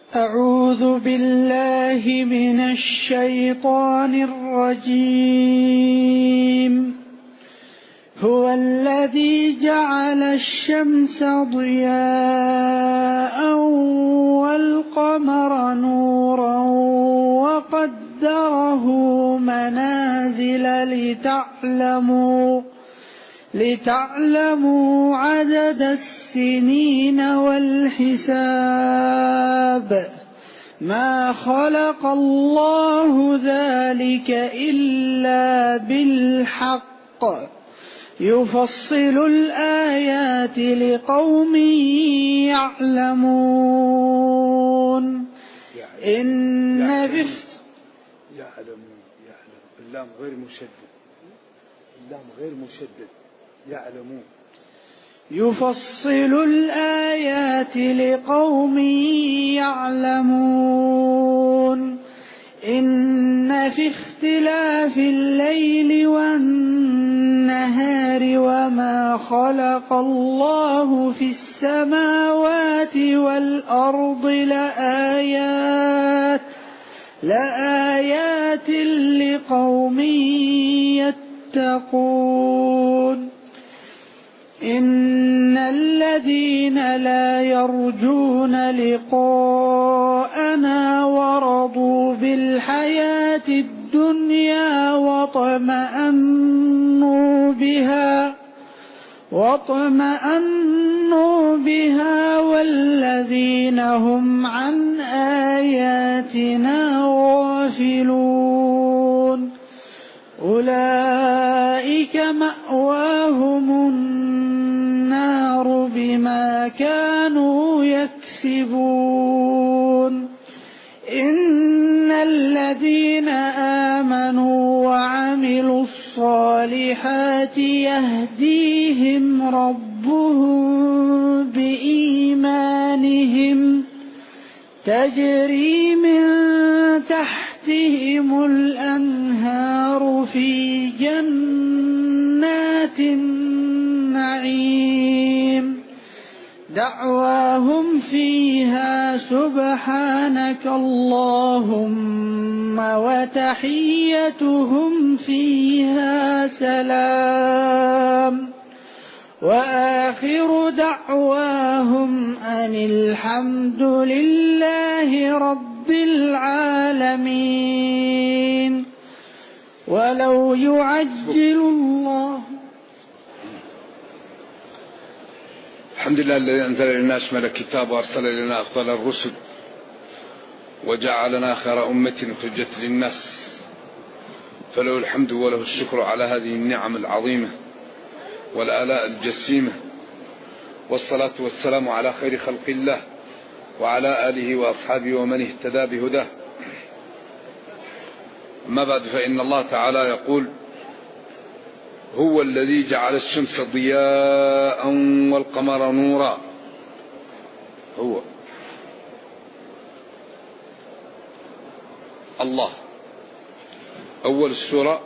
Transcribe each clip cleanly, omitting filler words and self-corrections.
أعوذ بالله من الشيطان الرجيم. هو الذي جعل الشمس ضياء والقمر نورا وقدره منازل لتعلموا عدد السنين والحساب. ما خلق الله ذلك إلا بالحق يفصل الآيات لقوم يعلمون. يعلم اللام غير مشدد يعلمون. يفصل الآيات لقوم يعلمون. إن في اختلاف الليل والنهار وما خلق الله في السماوات والأرض لآيات لقوم يتقون. إن الذين لا يرجون لقاءنا ورضوا بالحياة الدنيا واطمأنوا بها والذين هم عن آياتنا غافلون أولئك مأواهم النار بما كانوا يكسبون. إن الذين آمنوا وعملوا الصالحات يهديهم ربهم بإيمانهم تجري من تحتهم الأنهار في جنات النعيم دعواهم فيها سبحانك اللهم وتحيتهم فيها سلام وآخر دعواهم أن الحمد لله رب العالمين. ولو يعجل الله. الحمد لله الذي أنزل إلينا أشمل الكتاب وأرسل إلينا أفضل الرسل وجعلنا خير أمة أخرجت للناس، فله الحمد وله الشكر على هذه النعم العظيمة والآلاء الجسيمة، والصلاة والسلام على خير خلق الله وعلى آله وأصحابه ومن اهتدى بهداه. أما بعد، فإن الله تعالى يقول: هو الذي جعل الشمس ضياء والقمر نورا. هو الله. أول السورة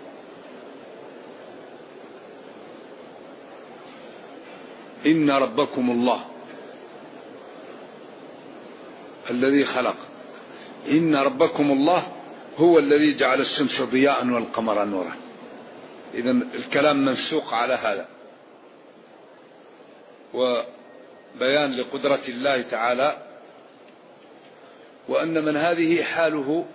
إن ربكم الله الذي خلق. إن ربكم الله هو الذي جعل الشمس ضياء والقمر نورا. إذن الكلام منسوق على هذا، وبيان لقدرة الله تعالى، وأن من هذه حاله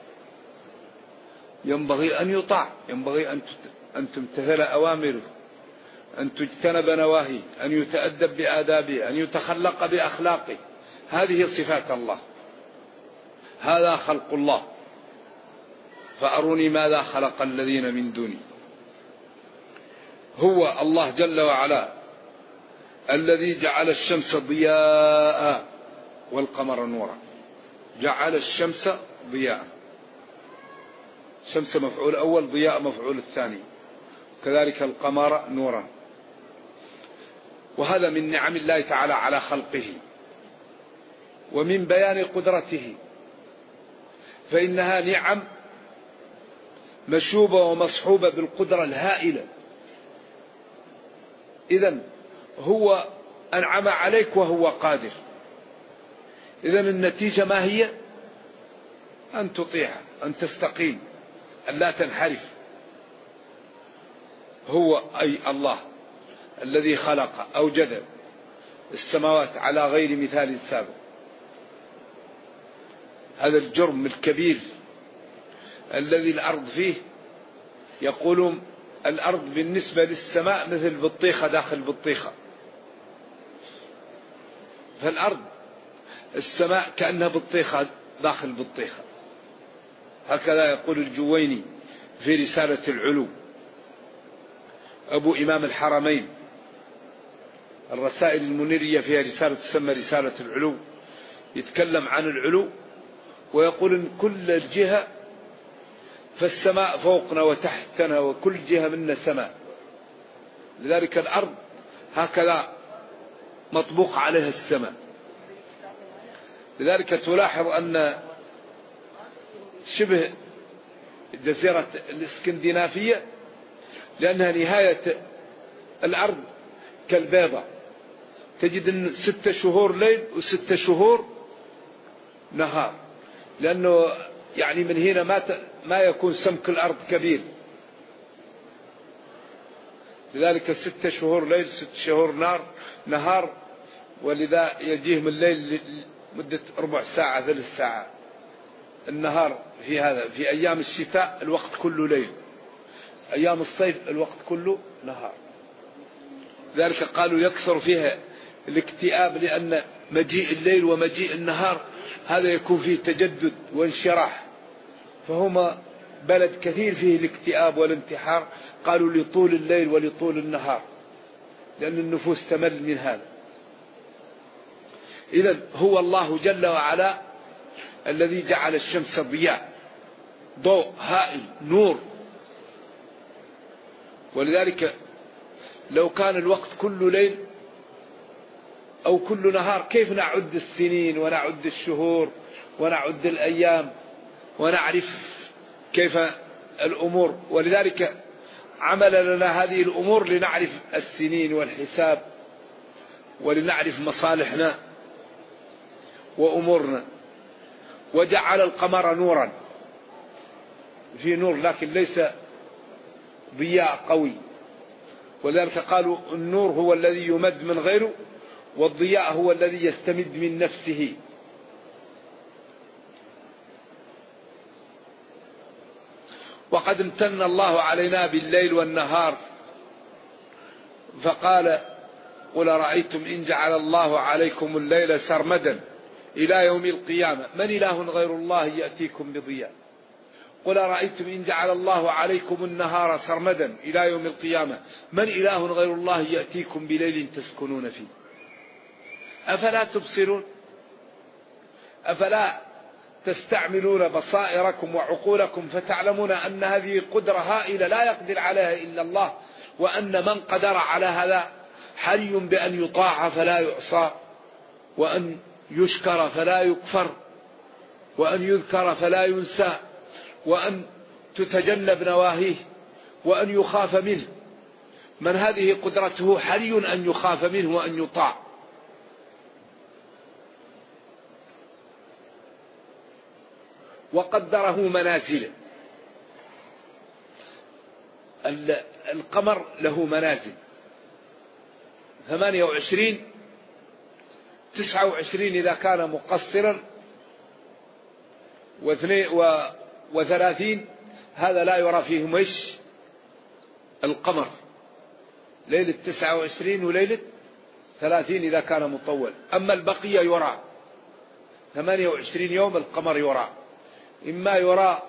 ينبغي أن يطاع، ينبغي أن تمتثل أوامره، أن تجتنب نواهيه، أن يتأدب بآدابه، أن يتخلق بأخلاقه. هذه صفات الله، هذا خلق الله. فأروني ماذا خلق الذين من دوني. هو الله جل وعلا الذي جعل الشمس ضياء والقمر نورا. جعل الشمس ضياء، شمس مفعول أول، ضياء مفعول الثاني، كذلك القمر نورا. وهذا من نعم الله تعالى على خلقه ومن بيان قدرته، فإنها نعم مشوبة ومصحوبة بالقدرة الهائلة. إذن هو أنعم عليك وهو قادر. إذن النتيجة ما هي؟ أن تطيع، أن تستقيم، أن لا تنحرف. هو أي الله الذي خلق أوجد السماوات على غير مثال سابق. هذا الجرم الكبير الذي الأرض فيه، يقولون الأرض بالنسبة للسماء مثل بطيخة داخل بطيخة. فالأرض السماء كأنها بطيخة داخل بطيخة، هكذا يقول الجويني في رسالة العلو، أبو إمام الحرمين. الرسائل المنيرية فيها رسالة تسمى رسالة العلو، يتكلم عن العلو ويقول إن كل الجهة فالسماء فوقنا وتحتنا وكل جهة منا سماء. لذلك الأرض هكذا مطبوق عليها السماء. لذلك تلاحظ أن شبه جزيرة الإسكندنافية لأنها نهاية الأرض كالبيضة، تجد أن 6 شهور ليل و6 شهور نهار، لأنه يعني من هنا ما يكون سمك الأرض كبير. لذلك 6 شهور ليل 6 شهور نهار، ولذا يجيهم الليل مدة ربع ساعة 3 ساعات. النهار في هذا في أيام الشتاء الوقت كله ليل، أيام الصيف الوقت كله نهار. ذلك قالوا يكثر فيها الاكتئاب، لأن مجيء الليل ومجيء النهار هذا يكون فيه تجدد وانشراح، فهما بلد كثير فيه الاكتئاب والانتحار. قالوا لطول الليل ولطول النهار، لأن النفوس تمل من هذا. إذن هو الله جل وعلا الذي جعل الشمس ضياء، ضوء هائل، نور. ولذلك لو كان الوقت كله ليل أو كل نهار كيف نعد السنين ونعد الشهور ونعد الأيام ونعرف كيف الأمور؟ ولذلك عمل لنا هذه الأمور لنعرف السنين والحساب ولنعرف مصالحنا وأمورنا. وجعل القمر نورا، في نور لكن ليس ضياء قوي. ولذلك قالوا النور هو الذي يمد من غيره، والضياء هو الذي يستمد من نفسه. وقد امتن الله علينا بالليل والنهار، فقال قل رأيتم إن جعل الله عليكم الليل سرمدا إلى يوم القيامة من إله غير الله يأتيكم بضياء. قل رأيتم إن جعل الله عليكم النهار سرمدا إلى يوم القيامة من إله غير الله يأتيكم بليل تسكنون فيه. أفلا تبصرون؟ أفلا تستعملون بصائركم وعقولكم فتعلمون أن هذه قدرة هائلة لا يقدر عليها إلا الله، وأن من قدر على هذا حري بأن يطاع فلا يعصى، وأن يشكر فلا يكفر، وأن يذكر فلا ينسى، وأن تتجنب نواهيه، وأن يخاف منه. من هذه قدرته حري أن يخاف منه وأن يطاع. وقدره منازل. القمر له منازل 28 29 إذا كان مقصرا، و30 هذا لا يرى فيه مش القمر، ليلة 29 وليلة 30 إذا كان مطول. أما البقية يرى 28 يوم القمر يرى، إما يرى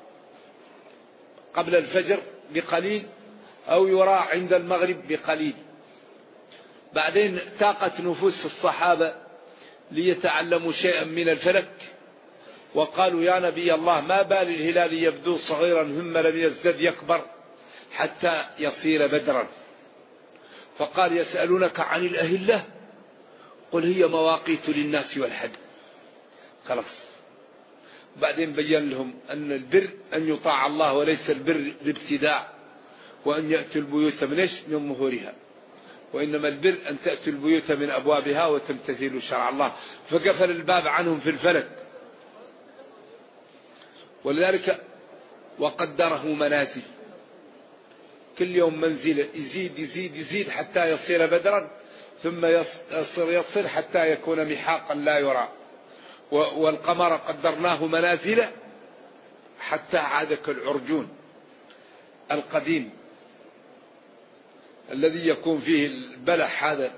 قبل الفجر بقليل أو يرى عند المغرب بقليل. بعدين تاقت نفوس الصحابة ليتعلموا شيئا من الفلك، وقالوا يا نبي الله ما بال الهلال يبدو صغيرا ثم لم يزدد يكبر حتى يصير بدرا؟ فقال يسألونك عن الأهلة قل هي مواقيت للناس والحج. خلاص. بعدين بيّن لهم أن البر أن يطاع الله وليس البر الابتداع، وأن يأتي البيوت من ظهورها. وإنما البر أن تأتوا البيوت من أبوابها وتمتثلوا شرع الله، فقفل الباب عنهم في الفلك. ولذلك وقدره منازل، كل يوم منزل يزيد يزيد يزيد حتى يصير بدرا، ثم يصل حتى يكون محاقا لا يرى. والقمر قدرناه منازل حتى عاد كالعرجون القديم الذي يكون فيه البلح هذا.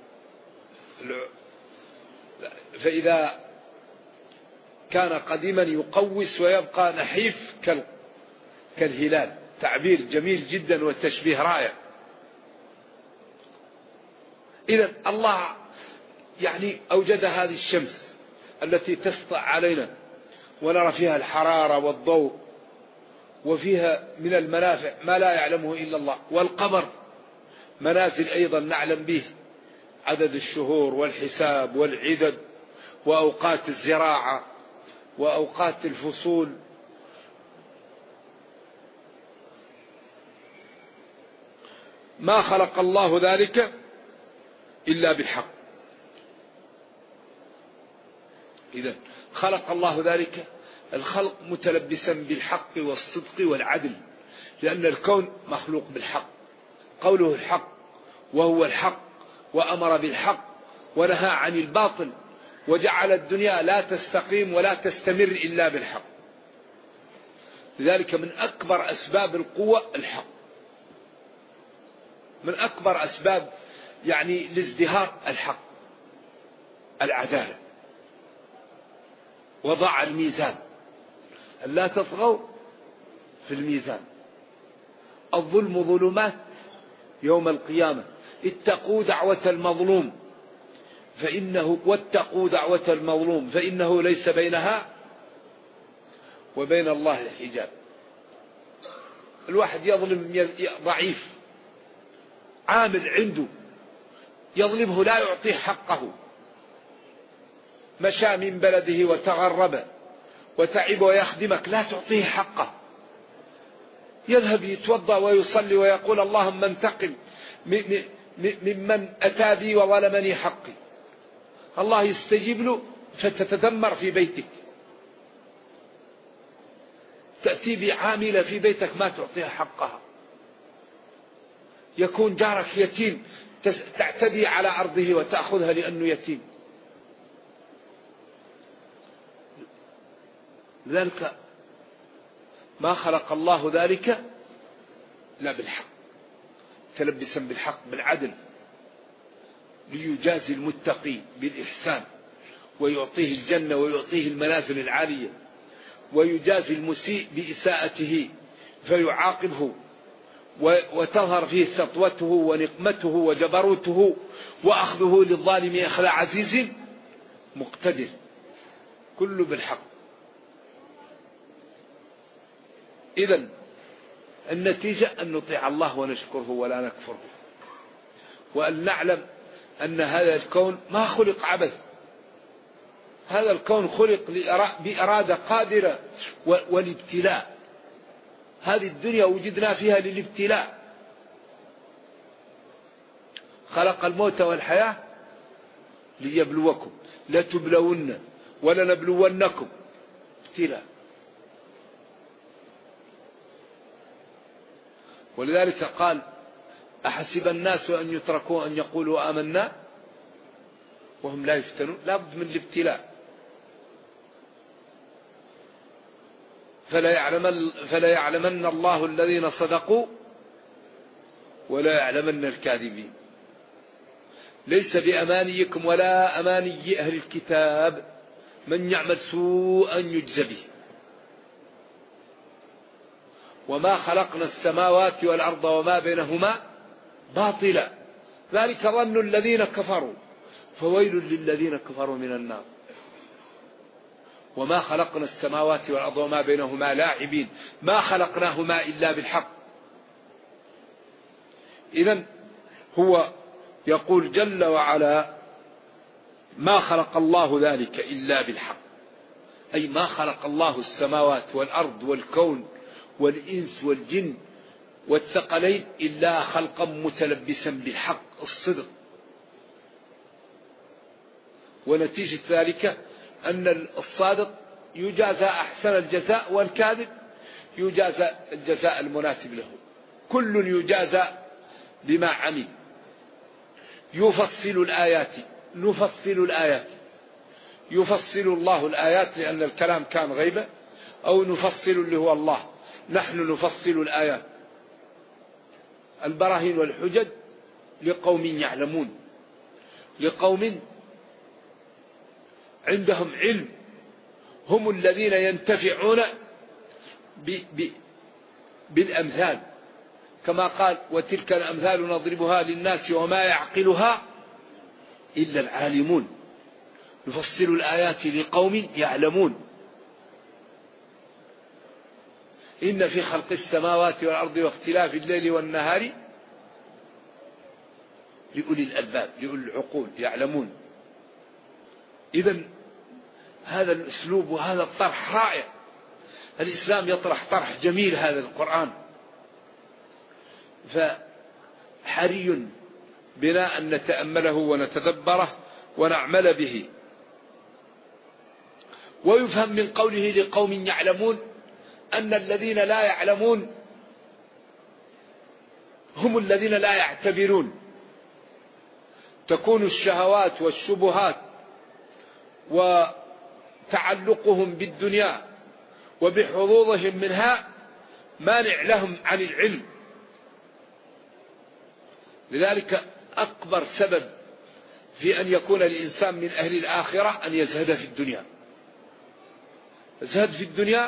فإذا كان قديما يقوس ويبقى نحيف كالهلال. تعبير جميل جدا والتشبيه رائع. إذن الله يعني أوجد هذه الشمس التي تسطع علينا ونرى فيها الحرارة والضوء، وفيها من المنافع ما لا يعلمه إلا الله. والقمر منازل أيضا نعلم به عدد الشهور والحساب والعدد وأوقات الزراعة وأوقات الفصول. ما خلق الله ذلك إلا بالحق. إذن خلق الله ذلك الخلق متلبسا بالحق والصدق والعدل، لأن الكون مخلوق بالحق، قوله الحق وهو الحق، وأمر بالحق ونهى عن الباطل، وجعل الدنيا لا تستقيم ولا تستمر إلا بالحق. لذلك من أكبر أسباب القوة الحق، من أكبر أسباب يعني الازدهار الحق. العدالة، وضع الميزان لا تطغوا في الميزان. الظلم ظلمات يوم القيامة. اتقوا دعوة المظلوم واتقوا دعوة المظلوم فإنه ليس بينها وبين الله حجاب. الواحد يظلم ضعيف عامل عنده، يظلمه لا يعطيه حقه، مشى من بلده وتغرب وتعب ويخدمك لا تعطيه حقه، يذهب يتوضأ ويصلي ويقول اللهم انتقم ممن أتى بي وظلمني حقي. الله يستجيب له فتتدمر في بيتك. تأتي بعاملة في بيتك ما تعطيها حقها. يكون جارك يتيم تعتدي على أرضه وتأخذها لأنه يتيم. لذلك ما خلق الله ذلك لا بالحق، تلبسا بالحق بالعدل، ليجازي المتقي بالإحسان ويعطيه الجنة ويعطيه المنازل العالية، ويجازي المسيء بإساءته فيعاقبه وتظهر فيه سطوته ونقمته وجبروته وأخذه للظالم أخذ عزيز مقتدر. كله بالحق. إذن النتيجة أن نطيع الله ونشكره ولا نكفره، وأن نعلم أن هذا الكون ما خلق عبث. هذا الكون خلق بإرادة قادرة والابتلاء. هذه الدنيا وجدنا فيها للابتلاء. خلق الموت والحياة ليبلوكم، لتبلون ولنبلونكم ابتلاء. ولذلك قال أحسب الناس أن يتركوا أن يقولوا آمنا وهم لا يفتنون. لا بد من الابتلاء. فلا يعلمن الله الذين صدقوا ولا يعلمن الكاذبين. ليس بأمانيكم ولا أماني أهل الكتاب من يعمل سوءا يجزى به. وما خلقنا السماوات والأرض وما بينهما باطلا ذلك ظن الذين كفروا فويل للذين كفروا من النار. وما خلقنا السماوات والأرض وما بينهما لاعبين ما خلقناهما إلا بالحق. إذن هو يقول جل وعلا ما خلق الله ذلك إلا بالحق، أي ما خلق الله السماوات والأرض والكون والإنس والجن والثقلين إلا خلقا متلبسا بالحق الصدق. ونتيجة ذلك أن الصادق يجازى أحسن الجزاء، والكاذب يجازى الجزاء المناسب له. كل يجازى بما عمل. يفصل الآيات، يفصل الله الآيات لأن الكلام كان غيبة، أو نفصل اللي هو الله. نحن نفصل الآيات، البراهين والحجج لقوم يعلمون، لقوم عندهم علم، هم الذين ينتفعون بالأمثال، كما قال وتلك الأمثال نضربها للناس وما يعقلها إلا العالمون. نفصل الآيات لقوم يعلمون. إن في خلق السماوات والأرض واختلاف الليل والنهار لأولي الألباب، لأولي العقول يعلمون. إذن هذا الأسلوب وهذا الطرح رائع. الإسلام يطرح طرح جميل هذا القرآن، فحري بنا أن نتأمله ونتدبره ونعمل به. ويفهم من قوله لقوم يعلمون أن الذين لا يعلمون هم الذين لا يعتبرون. تكون الشهوات والشبهات وتعلقهم بالدنيا وبحظوظهم منها مانع لهم عن العلم. لذلك أكبر سبب في أن يكون الإنسان من أهل الآخرة أن يزهد في الدنيا. يزهد في الدنيا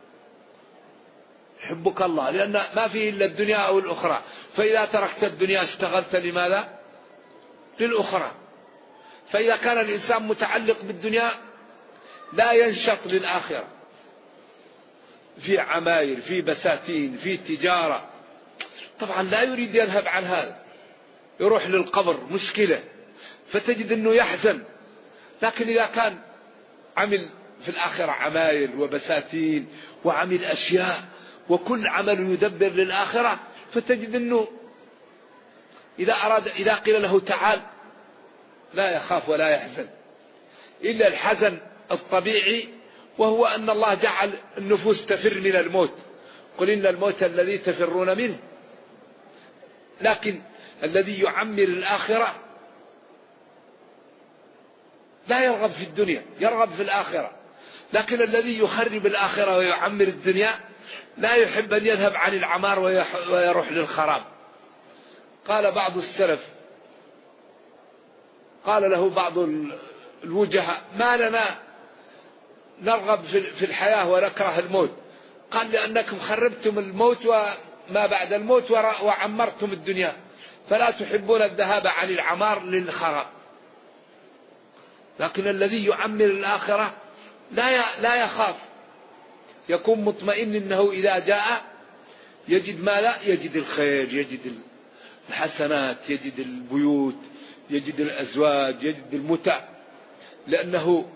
حبك الله، لأن ما فيه إلا الدنيا أو الأخرى. فإذا تركت الدنيا اشتغلت لماذا؟ للأخرى. فإذا كان الإنسان متعلق بالدنيا لا ينشط للآخرة، في عماير، في بساتين، في تجارة، طبعا لا يريد يذهب عن هذا، يروح للقبر مشكلة، فتجد أنه يحزن. لكن إذا كان عمل في الآخرة عماير وبساتين وعمل أشياء وكل عمل يدبر للآخرة، فتجد أنه إذا قيل له تعال لا يخاف ولا يحزن، إلا الحزن الطبيعي، وهو أن الله جعل النفوس تفر من الموت. قل إن الموت الذي تفرون منه. لكن الذي يعمر الآخرة لا يرغب في الدنيا، يرغب في الآخرة. لكن الذي يخرب الآخرة ويعمر الدنيا لا يحب أن يذهب عن العمار ويروح للخراب. قال بعض السلف، قال له بعض الوجهاء ما لنا نرغب في الحياة ونكره الموت؟ قال لأنكم خربتم الموت وما بعد الموت وعمرتم الدنيا، فلا تحبون الذهاب عن العمار للخراب. لكن الذي يعمر الآخرة لا يخاف، يكون مطمئن أنه إذا جاء يجد ما لا يجد الخير، يجد الحسنات، يجد البيوت، يجد الأزواج، يجد المتع، لأنه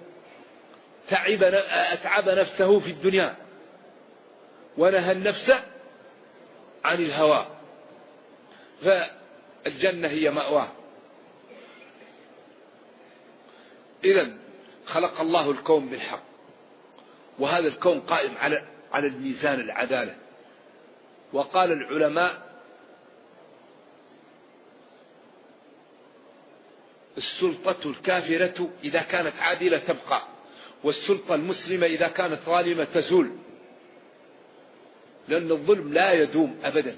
أتعب نفسه في الدنيا ونهى النفس عن الهوى، فالجنة هي مأواه. إذن خلق الله الكون بالحق، وهذا الكون قائم على الميزان العدالة. وقال العلماء السلطة الكافرة إذا كانت عادلة تبقى، والسلطة المسلمة إذا كانت ظالمة تزول، لأن الظلم لا يدوم أبدا.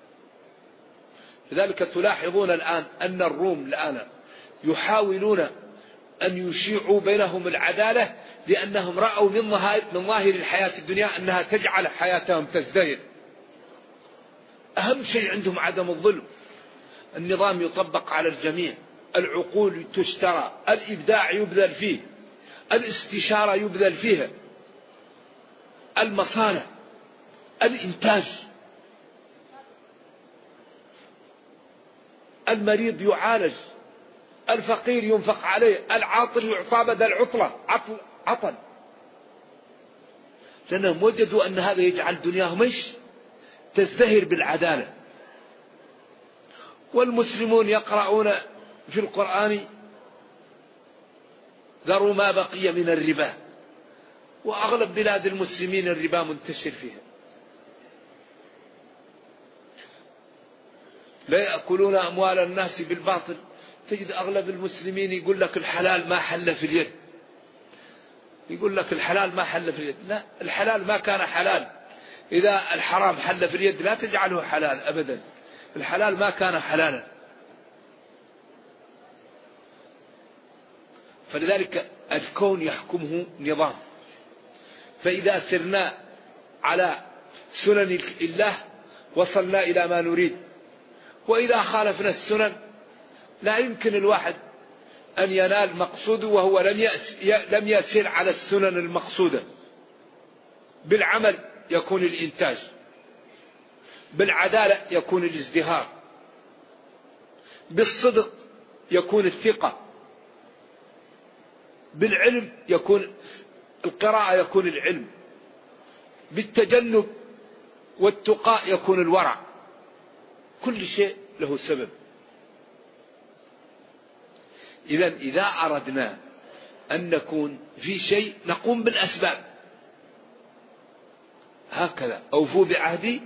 لذلك تلاحظون الآن أن الروم الآن يحاولون أن يشيعوا بينهم العدالة، لأنهم رأوا من ظاهر الحياة الدنيا أنها تجعل حياتهم تزدهر. أهم شيء عندهم عدم الظلم، النظام يطبق على الجميع، العقول تشترى، الإبداع يبذل فيه، الاستشارة يبذل فيها، المصانع، الإنتاج، المريض يعالج، الفقير ينفق عليه، العاطل يعطى بدل العطلة عطل، لأنهم وجدوا أن هذا يجعل دنياهم إيش؟ تزدهر بالعدالة. والمسلمون يقرؤون في القرآن ذروا ما بقي من الربا، وأغلب بلاد المسلمين الربا منتشر فيها. لا يأكلون أموال الناس بالباطل. تجد أغلب المسلمين يقول لك الحلال ما حل في اليد، يقول لك الحلال ما حل في اليد. لا، الحلال ما كان حلال. إذا الحرام حل في اليد لا تجعله حلال أبدا. الحلال ما كان حلالا. فلذلك الكون يحكمه نظام، فإذا سرنا على سنن الله وصلنا إلى ما نريد، وإذا خالفنا السنن لا يمكن الواحد أن ينال مقصوده وهو لم يسير على السنن المقصودة. بالعمل يكون الإنتاج، بالعدالة يكون الازدهار، بالصدق يكون الثقة، بالعلم يكون القراءة، يكون العلم، بالتجنب والتقاء يكون الورع. كل شيء له سبب. إذا أردنا أن نكون في شيء نقوم بالأسباب. هكذا أوفوا بعهدي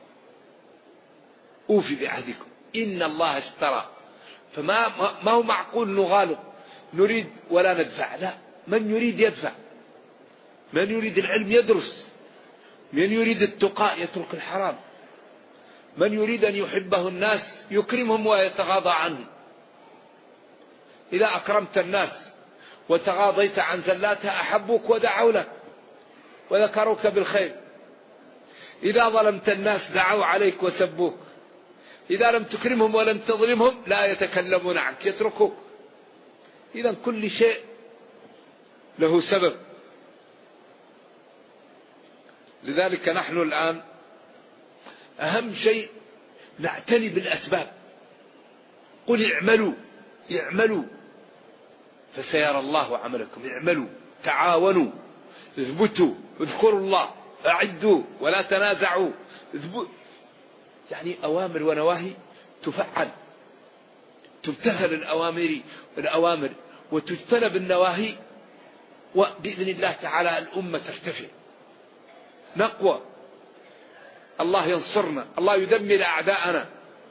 أوفي بعهدكم إن الله اشترى. فما هو معقول نغالط نريد ولا ندفع. لا، من يريد يدفع، من يريد العلم يدرس، من يريد التقاء يترك الحرام، من يريد أن يحبه الناس يكرمهم ويتغاضى عنهم. إذا أكرمت الناس وتغاضيت عن زلاتها أحبوك ودعوا لك وذكروك بالخير. إذا ظلمت الناس دعوا عليك وسبوك. إذا لم تكرمهم ولم تظلمهم لا يتكلمون عنك، يتركوك. إذا كل شيء له سبب. لذلك نحن الآن أهم شيء نعتني بالأسباب. قل اعملوا فسيرى الله عملكم. اعملوا، تعاونوا، اثبتوا، اذكروا الله، أعدوا ولا تنازعوا. يعني أوامر ونواهي تفعل، تمتثل الأوامر وتجتنب النواهي، وبإذن الله تعالى الأمة ترتفع نقوى. الله ينصرنا، الله يدمر أعداءنا.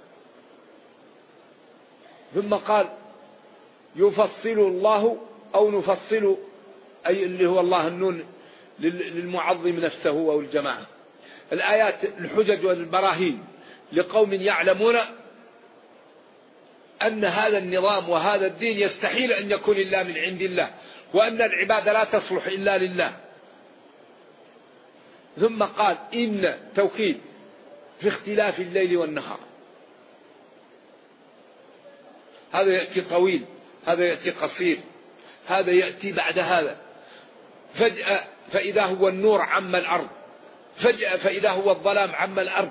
ثم قال يفصل الله أو نفصل، أي اللي هو الله النون للمعظم نفسه أو الجماعة. الآيات الحجج والبراهين لقوم يعلمون أن هذا النظام وهذا الدين يستحيل أن يكون إلا من عند الله، وأن العبادة لا تصلح إلا لله. ثم قال إن توكيد في اختلاف الليل والنهار. هذا يأتي طويل، هذا يأتي قصير، هذا يأتي بعد هذا. فجأة فإذا هو النور عم الأرض، فجأة فإذا هو الظلام عم الأرض.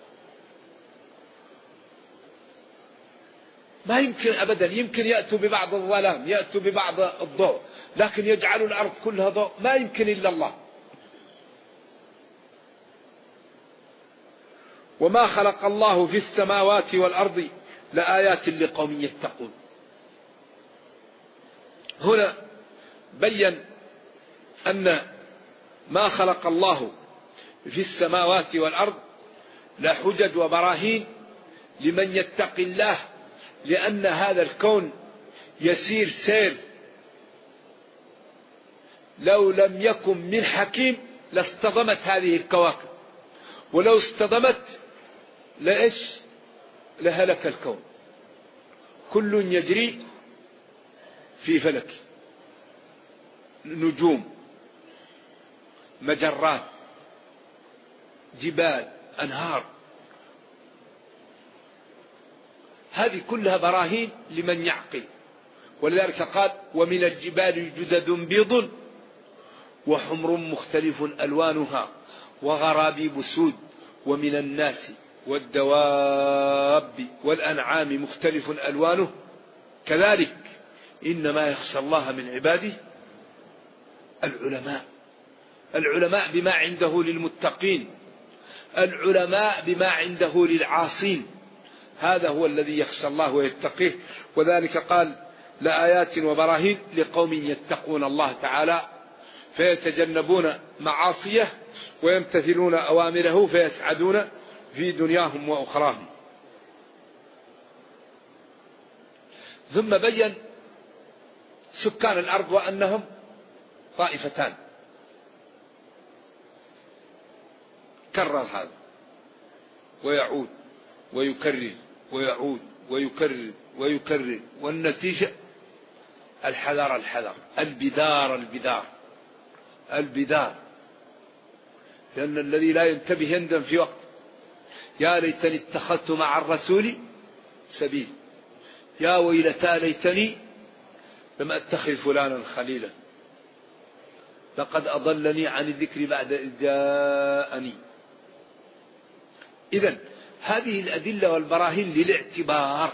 ما يمكن أبدا. يمكن يأتوا ببعض الظلام، يأتوا ببعض الضوء، لكن يجعلوا الأرض كلها ضوء ما يمكن إلا الله. وما خلق الله في السماوات والأرض لآيات لقوم يتقون. هنا بين أن ما خلق الله في السماوات والأرض لحجج وبراهين لمن يتقي الله، لأن هذا الكون يسير سير لو لم يكن من حكيم لاصطدمت هذه الكواكب، ولو اصطدمت لهلك الكون. كل يجري في فلك، نجوم، مجرات، جبال، أنهار، هذه كلها براهين لمن يعقل. ولذلك قال ومن الجبال جدد بيض وحمر مختلف ألوانها وغرابيب سود ومن الناس والدواب والأنعام مختلف ألوانه كذلك إنما يخشى الله من عباده العلماء. العلماء بما عنده للمتقين، العلماء بما عنده للعاصين. هذا هو الذي يخشى الله ويتقيه. وذلك قال لآيات وبراهين لقوم يتقون الله تعالى فيتجنبون معاصيه ويمتثلون أوامره فيسعدون في دنياهم وأخراهم. ثم بين سكان الأرض وأنهم طائفتان، كرر هذا ويعود ويكرر ويعود ويكرر ويكرر، والنتيجة الحذر الحذر، البدار البدار البدار. لأن الذي لا ينتبه يندم في وقت. يا ليتني اتخذت مع الرسول سبيل، يا ويلتى ليتني لم أتخذ فلانا خليلا لقد أضلني عن الذكر بعد إذ جاءني. إذن هذه الأدلة والبراهين للاعتبار،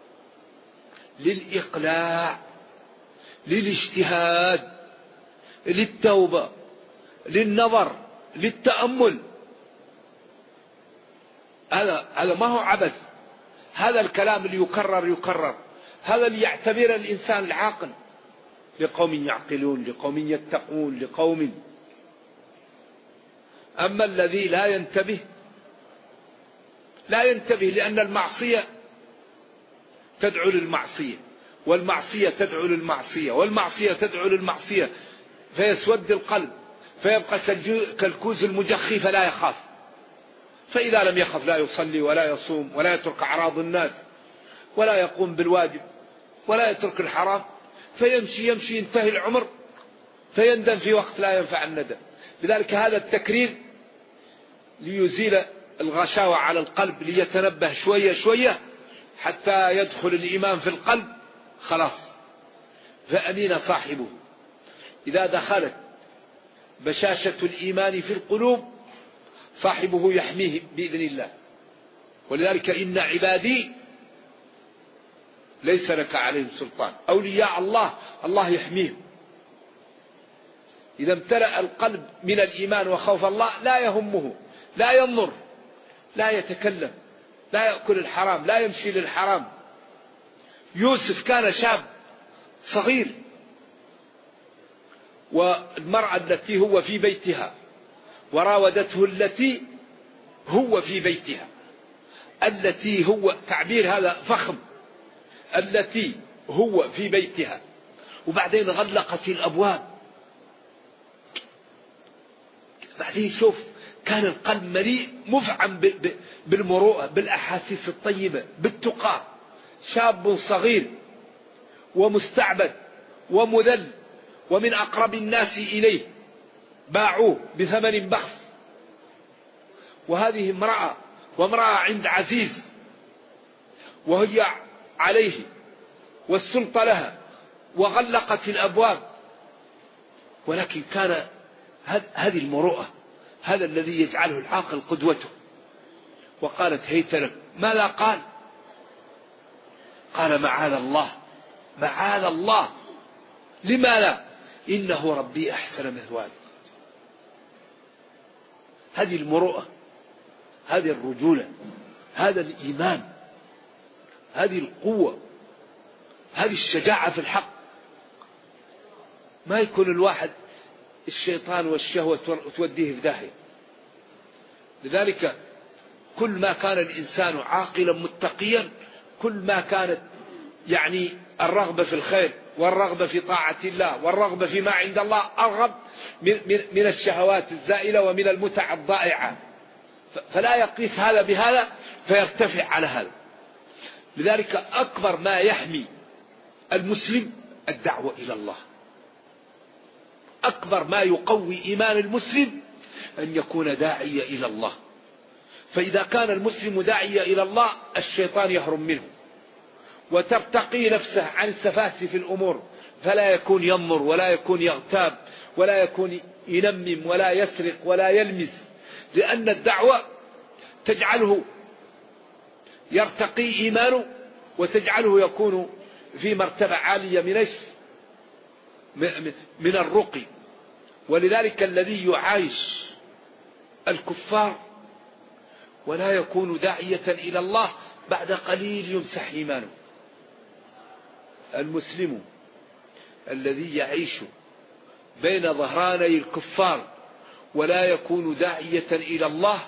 للإقلاع، للاجتهاد، للتوبة، للنظر، للتأمل. هذا ما هو عبث. هذا الكلام اللي يكرر هذا اللي يعتبر الإنسان العاقل. لقوم يعقلون، لقوم يتقون، لقوم. أما الذي لا ينتبه لأن المعصية تدعو للمعصية، والمعصية تدعو للمعصية، والمعصية تدعو للمعصية، فيسود القلب فيبقى كالكوز المجخي فلا يخاف. فإذا لم يخف لا يصلي ولا يصوم ولا يترك أعراض الناس ولا يقوم بالواجب ولا يترك الحرام، فيمشي ينتهي العمر فيندم في وقت لا ينفع الندم. لذلك هذا التكرير ليزيل الغشاوة على القلب، ليتنبه شوية شوية حتى يدخل الإيمان في القلب. خلاص فأمين صاحبه. إذا دخلت بشاشة الإيمان في القلوب صاحبه يحميه بإذن الله. ولذلك إن عبادي ليس لك عليهم سلطان. أولياء الله يحميهم. إذا امتلأ القلب من الإيمان وخوف الله لا يهمه، لا ينظر، لا يتكلم، لا يأكل الحرام، لا يمشي للحرام. يوسف كان شاب صغير، والمرأة التي هو في بيتها وراودته التي هو في بيتها، التي هو تعبير هذا فخم، التي هو في بيتها، وبعدين غلقت الأبواب. بعدين شوف كان القلب مليء مفعم بالمروءة، بالأحاسيس الطيبة، بالتقى. شاب صغير ومستعبد ومذل، ومن أقرب الناس إليه باعوه بثمن بخس. وهذه امرأة، وامرأة عند عزيز، وهي عليه والسلطة لها، وغلقت الأبواب. ولكن كان هذه المروءة، هذا الذي يجعله العاقل قدوته. وقالت هيت لك. ماذا قال؟ قال معاذ الله، معاذ الله. لماذا؟ إنه ربي أحسن مثواي. هذه المروءة، هذه الرجولة، هذا الإيمان، هذه القوة، هذه الشجاعة في الحق. ما يكون الواحد الشيطان والشهوة توديه في داهية. لذلك كل ما كان الإنسان عاقلا متقيا، كل ما كانت يعني الرغبة في الخير والرغبة في طاعة الله والرغبة فيما عند الله أرغب من الشهوات الزائلة ومن المتع الضائعة. فلا يقيس هذا بهذا فيرتفع على هذا. لذلك أكبر ما يحمي المسلم الدعوة إلى الله. أكبر ما يقوي إيمان المسلم أن يكون داعية إلى الله. فإذا كان المسلم داعية إلى الله الشيطان يهرب منه، وترتقي نفسه عن السفاسف في الأمور، فلا يكون ينظر ولا يكون يغتاب ولا يكون ينمم ولا يسرق ولا يلمس. لأن الدعوة تجعله يرتقي إيمانه وتجعله يكون في مرتبة عالية من الرقي. ولذلك الذي يعايش الكفار ولا يكون داعية إلى الله بعد قليل يمسح إيمانه. المسلم الذي يعيش بين ظهراني الكفار ولا يكون داعية إلى الله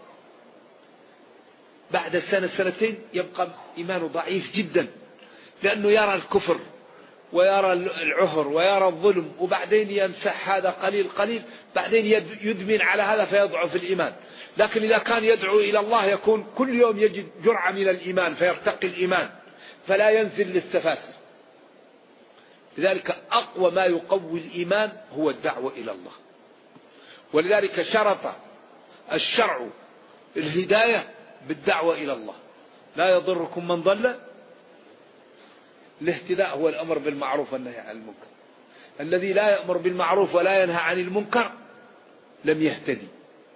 بعد سنة سنتين يبقى إيمانه ضعيف جدا، لأنه يرى الكفر ويرى العهر ويرى الظلم، وبعدين يمسح هذا قليل قليل، بعدين يدمن على هذا فيضعف الإيمان. لكن إذا كان يدعو إلى الله يكون كل يوم يجد جرعة من الإيمان فيرتقي الإيمان فلا ينزل للسفاسف. لذلك أقوى ما يقوي الإيمان هو الدعوة إلى الله. ولذلك شرط الشرع الهداية بالدعوة إلى الله. لا يضركم من ضل. الاهتداء هو الأمر بالمعروف والنهي عن المنكر. الذي لا يأمر بالمعروف ولا ينهى عن المنكر لم يهتدي.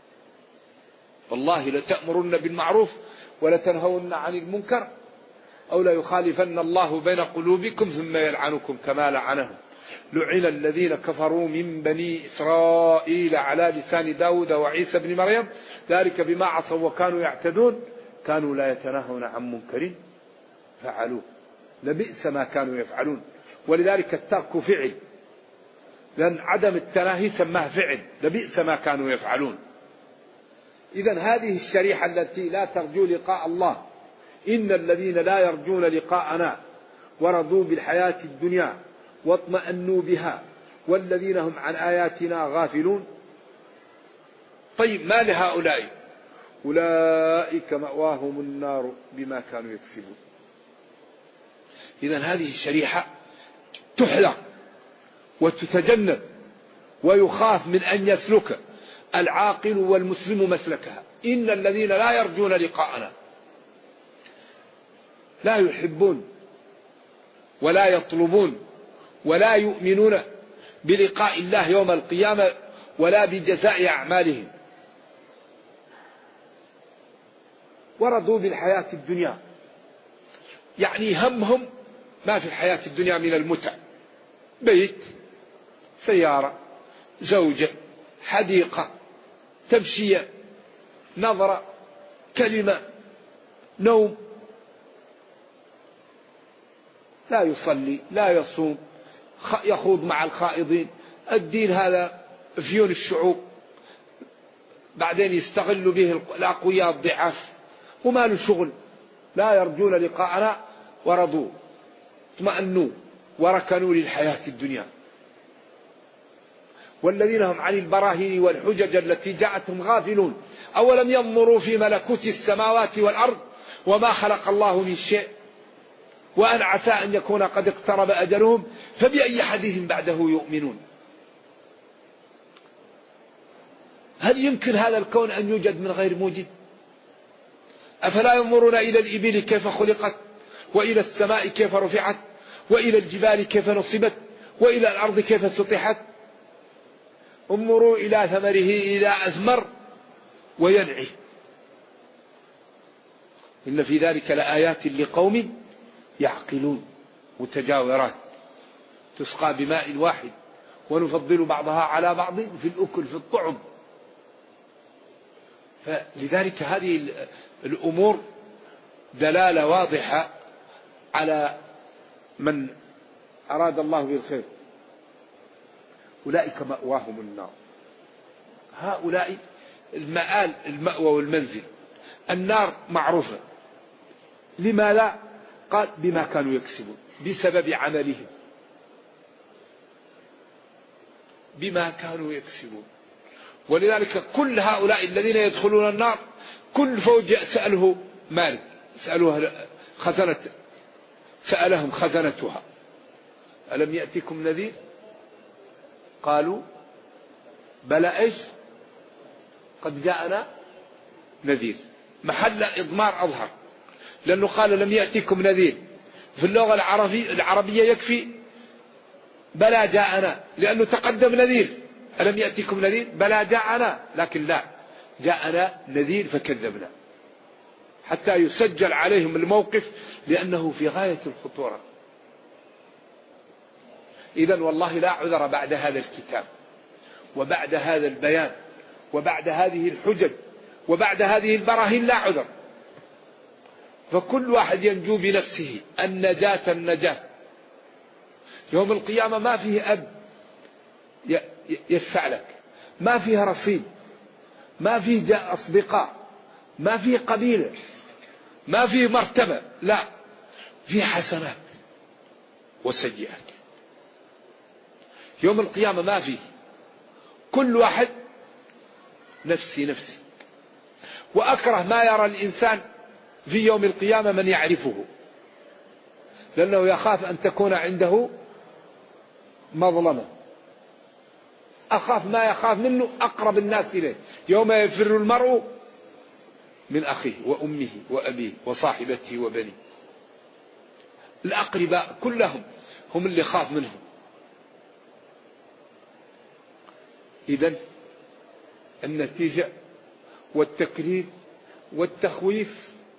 والله لتأمرن بالمعروف ولتنهون عن المنكر أو لا يخالفن الله بين قلوبكم ثم يلعنكم كما لعنهم. لعن الذين كفروا من بني إسرائيل على لسان داود وعيسى بن مريم ذلك بما عصوا وكانوا يعتدون كانوا لا يتناهون عن منكر فعلوه لبئس ما كانوا يفعلون. ولذلك الترك فعل، لأن عدم التناهي سماه فعل، لبئس ما كانوا يفعلون. إذن هذه الشريحة التي لا ترجو لقاء الله، إن الذين لا يرجون لقاءنا ورضوا بالحياة الدنيا واطمأنوا بها والذين هم عن آياتنا غافلون. طيب ما لهؤلاء؟ أولئك مأواهم النار بما كانوا يكسبون. إذن هذه الشريحة تحذر وتتجنب ويخاف من أن يسلك العاقل والمسلم مسلكها. إن الذين لا يرجون لقاءنا لا يحبون ولا يطلبون ولا يؤمنون بلقاء الله يوم القيامة ولا بجزاء أعمالهم، ورضوا بالحياة الدنيا، يعني همهم ما في الحياة الدنيا من المتع، بيت، سيارة، زوجة، حديقة، تمشية، نظرة، كلمة، نوم. لا يصلي، لا يصوم، يخوض مع الخائضين. الدين هذا فيون الشعوب، بعدين يستغل به الأقوياء الضعاف وما له شغل. لا يرجون لقاءنا ورضوا اطمأنوا وركنوا للحياة الدنيا. والذين هم عن البراهين والحجج التي جاءتهم غافلون. أولم ينظروا في ملكوت السماوات والأرض وما خلق الله من شيء وأن عسى أن يكون قد اقترب أجلهم فبأي حديث بعده يؤمنون. هل يمكن هذا الكون أن يوجد من غير موجد؟ أفلا ينظرون إلى الإبل كيف خلقت وإلى السماء كيف رفعت وإلى الجبال كيف نصبت وإلى الأرض كيف سطحت. انظروا إلى ثمره إذا أثمر وينعي إن في ذلك لآيات لقوم يعقلون. متجاورات تسقى بماء واحد ونفضل بعضها على بعض في الأكل في الطعم. فلذلك هذه الأمور دلالة واضحة على من أراد الله بالخير. أولئك مأواهم النار. هؤلاء المآل، المأوى والمنزل. النار معروفة، لماذا؟ قال بما كانوا يكسبون، بسبب عملهم، بما كانوا يكسبون. ولذلك كل هؤلاء الذين يدخلون النار كل فوج سأله مالك، سألهم خزنتها ألم يأتكم نذير؟ قالوا بلى إيش قد جاءنا نذير. محل إضمار أظهر، لأنه قال لم يأتكم نذير. في اللغة العربية يكفي بلى جاءنا، لأنه تقدم نذير. ألم يأتكم نذير؟ بلى جاءنا، لكن لا، جاءنا نذير فكذبنا، حتى يسجل عليهم الموقف لأنه في غاية الخطورة. إذن والله لا عذر بعد هذا الكتاب وبعد هذا البيان وبعد هذه الحجج وبعد هذه البراهين لا عذر. فكل واحد ينجو بنفسه النجاة. يوم القيامة ما فيه أب يشفع لك، ما فيه رصيد، ما فيه أصدقاء، ما فيه قبيلة، ما فيه مرتبة، لا، فيه حسنات وسيئات. يوم القيامة ما فيه، كل واحد نفسي. وأكره ما يرى الإنسان في يوم القيامة من يعرفه، لأنه يخاف أن تكون عنده مظلمة. أخاف ما يخاف منه أقرب الناس إليه. يوم يفر المرء من أخيه وأمه وأبيه وصاحبته وبنيه. الأقرباء كلهم هم اللي خاف منهم. إذن النتيجة والتكرير والتخويف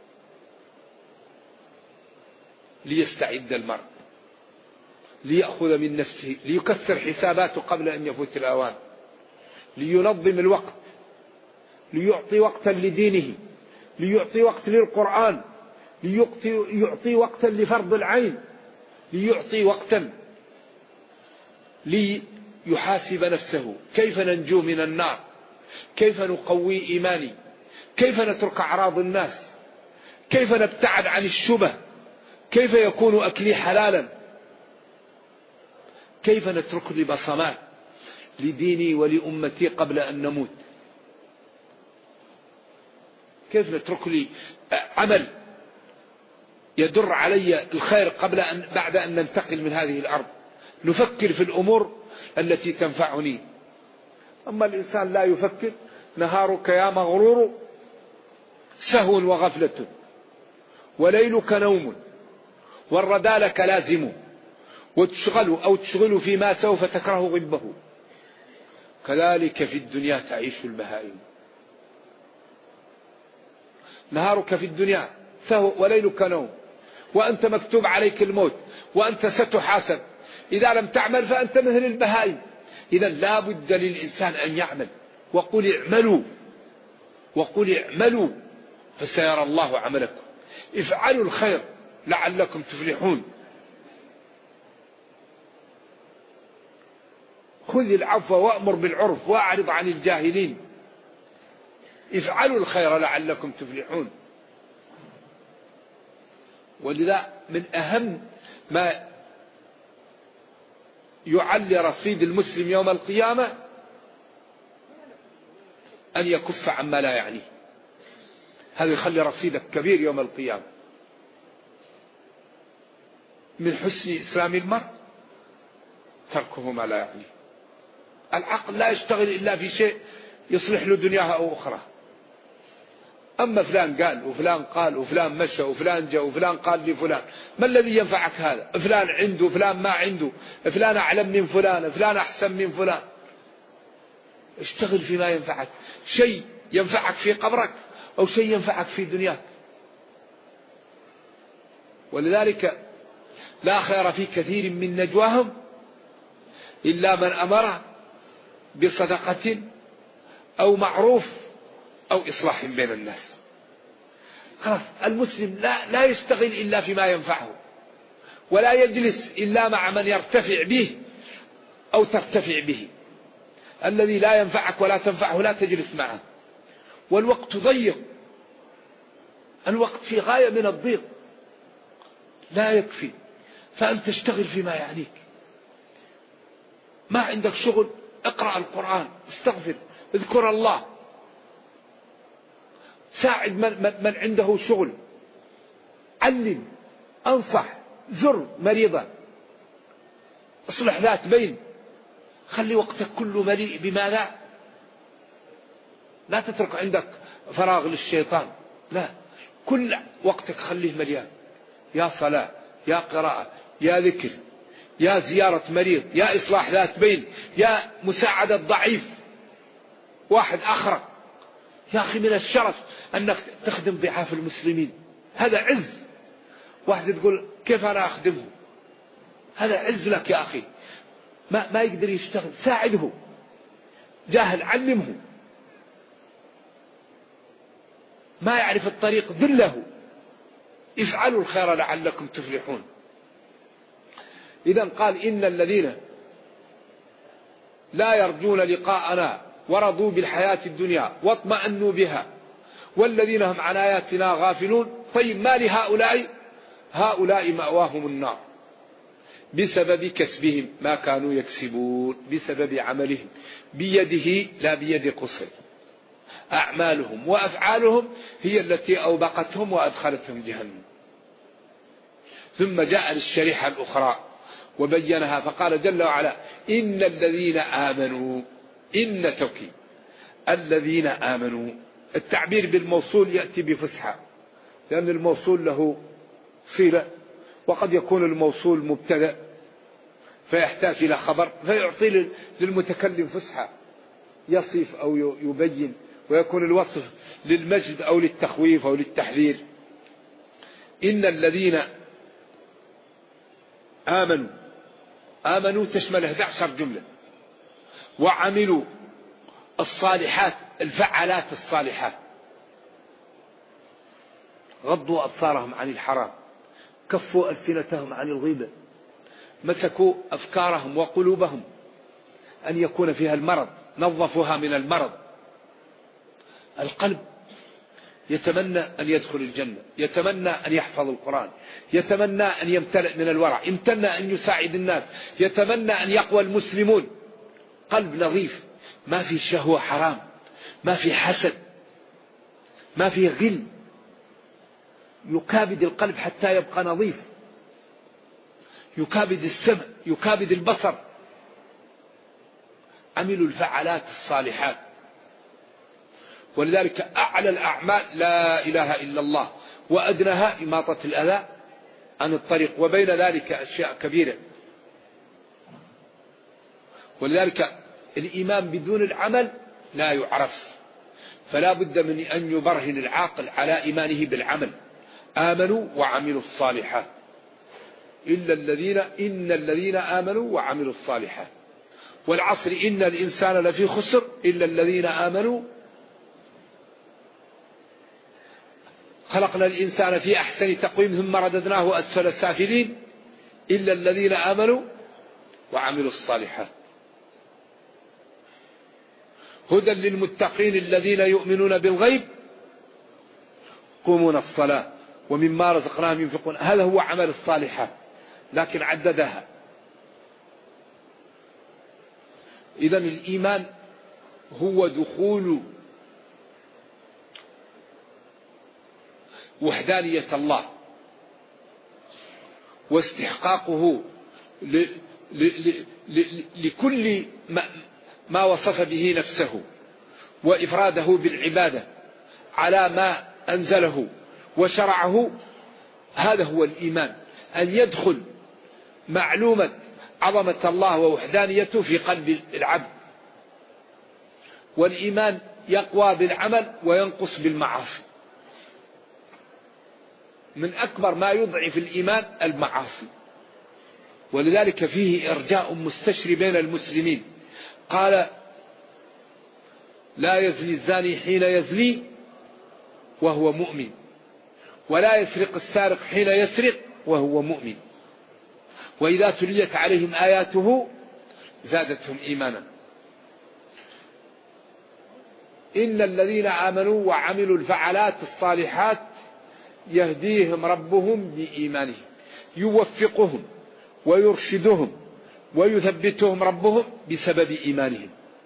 ليستعد المرء، ليأخذ من نفسه، ليكسر حساباته قبل أن يفوت الأوان، لينظم الوقت، ليعطي وقتا لدينه، ليعطي وقت للقرآن، ليعطي وقتا لفرض العين، ليعطي وقتا ليحاسب نفسه. كيف ننجو من النار؟ كيف نقوي إيماني؟ كيف نترك أعراض الناس؟ كيف نبتعد عن الشبه؟ كيف يكون أكلي حلالا؟ كيف نترك لي بصمات لديني ولأمتي قبل أن نموت؟ كيف نترك لي عمل يدر علي الخير بعد أن ننتقل من هذه الأرض؟ نفكر في الأمور التي تنفعني. أما الإنسان لا يفكر، نهارك يا مغرور سهو وغفلة، وليلك نوم، والردى لك لازم، وتشغل فيما سوف تكره غبه، كذلك في الدنيا تعيش البهائم. نهارك في الدنيا سهو وليلك نوم، وأنت مكتوب عليك الموت، وأنت ستحاسب. إذا لم تعمل فأنت مثل البهائم. إذا لا بد للإنسان أن يعمل. وقل اعملوا فسيرى الله عملكم. افعلوا الخير لعلكم تفلحون. خذ العفو وأمر بالعرف وأعرض عن الجاهلين. افعلوا الخير لعلكم تفلحون. ولذا من أهم ما يعلي رصيد المسلم يوم القيامة أن يكف عما لا يعنيه. هذا يخلي رصيدك كبير يوم القيامة. من حسن إسلام المرء تركه ما لا يعنيه. العقل لا يشتغل إلا في شيء يصلح له دنياها أو أخرى. أما فلان قال وفلان قال وفلان مشى وفلان جاء وفلان قال لفلان، ما الذي ينفعك هذا؟ فلان عنده، فلان ما عنده، فلان أعلم من فلان، فلان أحسن من فلان. اشتغل فيما ينفعك، شيء ينفعك في قبرك أو شيء ينفعك في دنياك. ولذلك لا خير في كثير من نجواهم إلا من أمر بصدقة أو معروف أو إصلاح بين الناس. خلاص، المسلم لا يشتغل إلا فيما ينفعه، ولا يجلس إلا مع من يرتفع به أو ترتفع به. الذي لا ينفعك ولا تنفعه لا تجلس معه. والوقت ضيق، الوقت في غاية من الضيق، لا يكفي. فأنت تشتغل فيما يعنيك. ما عندك شغل، اقرأ القرآن، استغفر، اذكر الله، ساعد من عنده شغل، علم، انصح، زر مريضا، اصلح ذات بين. خلي وقتك كله مليء بما لا تترك عندك فراغ للشيطان. لا، كل وقتك خليه مليان. يا صلاة، يا قراءة، يا ذكر، يا زيارة مريض، يا إصلاح ذات بين، يا مساعدة ضعيف، واحد أخرق. يا أخي من الشرف أنك تخدم ضعاف المسلمين، هذا عز. واحد تقول كيف أنا أخدمه؟ هذا عز لك يا أخي. ما يقدر يشتغل، ساعده. جاهل علمه. ما يعرف الطريق دله، افعلوا الخير لعلكم تفلحون. إذن قال إن الذين لا يرجون لقاءنا ورضوا بالحياة الدنيا واطمأنوا بها والذين هم عن آياتنا غافلون. طيب ما لهؤلاء؟ هؤلاء مأواهم النار بسبب كسبهم ما كانوا يكسبون، بسبب عملهم بيده لا بيد قصر. أعمالهم وأفعالهم هي التي أوبقتهم وأدخلتهم جهنم. ثم جاء للشريحة الأخرى وبينها فقال جل وعلا إن الذين آمنوا، إن توكيد الذين آمنوا. التعبير بالموصول يأتي بفسحة، لأن الموصول له صلة، وقد يكون الموصول مبتدأ فيحتاج إلى خبر فيعطي للمتكلم فسحة يصف أو يبين، ويكون الوصف للمجد أو للتخويف أو للتحذير. إن الذين آمنوا تشمل 11 جملة. وعملوا الصالحات، الفعالات الصالحات، غضوا أبصارهم عن الحرام، كفوا ألسنتهم عن الغيبة، مسكوا أفكارهم وقلوبهم أن يكون فيها المرض، نظفوها من المرض. القلب يتمنى أن يدخل الجنة، يتمنى أن يحفظ القرآن، يتمنى أن يمتلئ من الورع، يتمنى أن يساعد الناس، يتمنى أن يقوى المسلمون. قلب نظيف ما في شهوة حرام، ما في حسد، ما في غل، يكابد القلب حتى يبقى نظيف، يكابد السمع، يكابد البصر. عملوا الفعالات الصالحات. ولذلك أعلى الأعمال لا إله إلا الله، وأدناها إماطة الأذى عن الطريق، وبين ذلك أشياء كبيرة. ولذلك الإيمان بدون العمل لا يعرف، فلا بد من أن يبرهن العاقل على إيمانه بالعمل. آمنوا وعملوا الصالحات إن الذين آمنوا وعملوا الصالحات. والعصر إن الإنسان لفي خسر إلا الذين آمنوا. خلقنا الإنسان في أحسن تقويم ثم رددناه أسفل سافلين إلا الذين آمنوا وعملوا الصالحات. هدى للمتقين الذين يؤمنون بالغيب يقومون الصلاة ومما رزقناهم ينفقون. هذا هو عمل الصالحات، لكن عددها. إذن الإيمان هو دخول وحدانية الله واستحقاقه لكل ما وصف به نفسه، وإفراده بالعبادة على ما أنزله وشرعه. هذا هو الإيمان، أن يدخل معلومة عظمة الله ووحدانيته في قلب العبد. والإيمان يقوى بالعمل وينقص بالمعاصي. من أكبر ما يضعف الإيمان المعاصي. ولذلك فيه إرجاء مستشري بين المسلمين. قال لا يزني الزاني حين يزني وهو مؤمن، ولا يسرق السارق حين يسرق وهو مؤمن، وإذا تليت عليهم آياته زادتهم إيمانا. إن الذين آمنوا وعملوا الفعالات الصالحات يهديهم ربهم بإيمانهم، يوفقهم ويرشدهم ويثبتهم ربهم بسبب إيمانهم.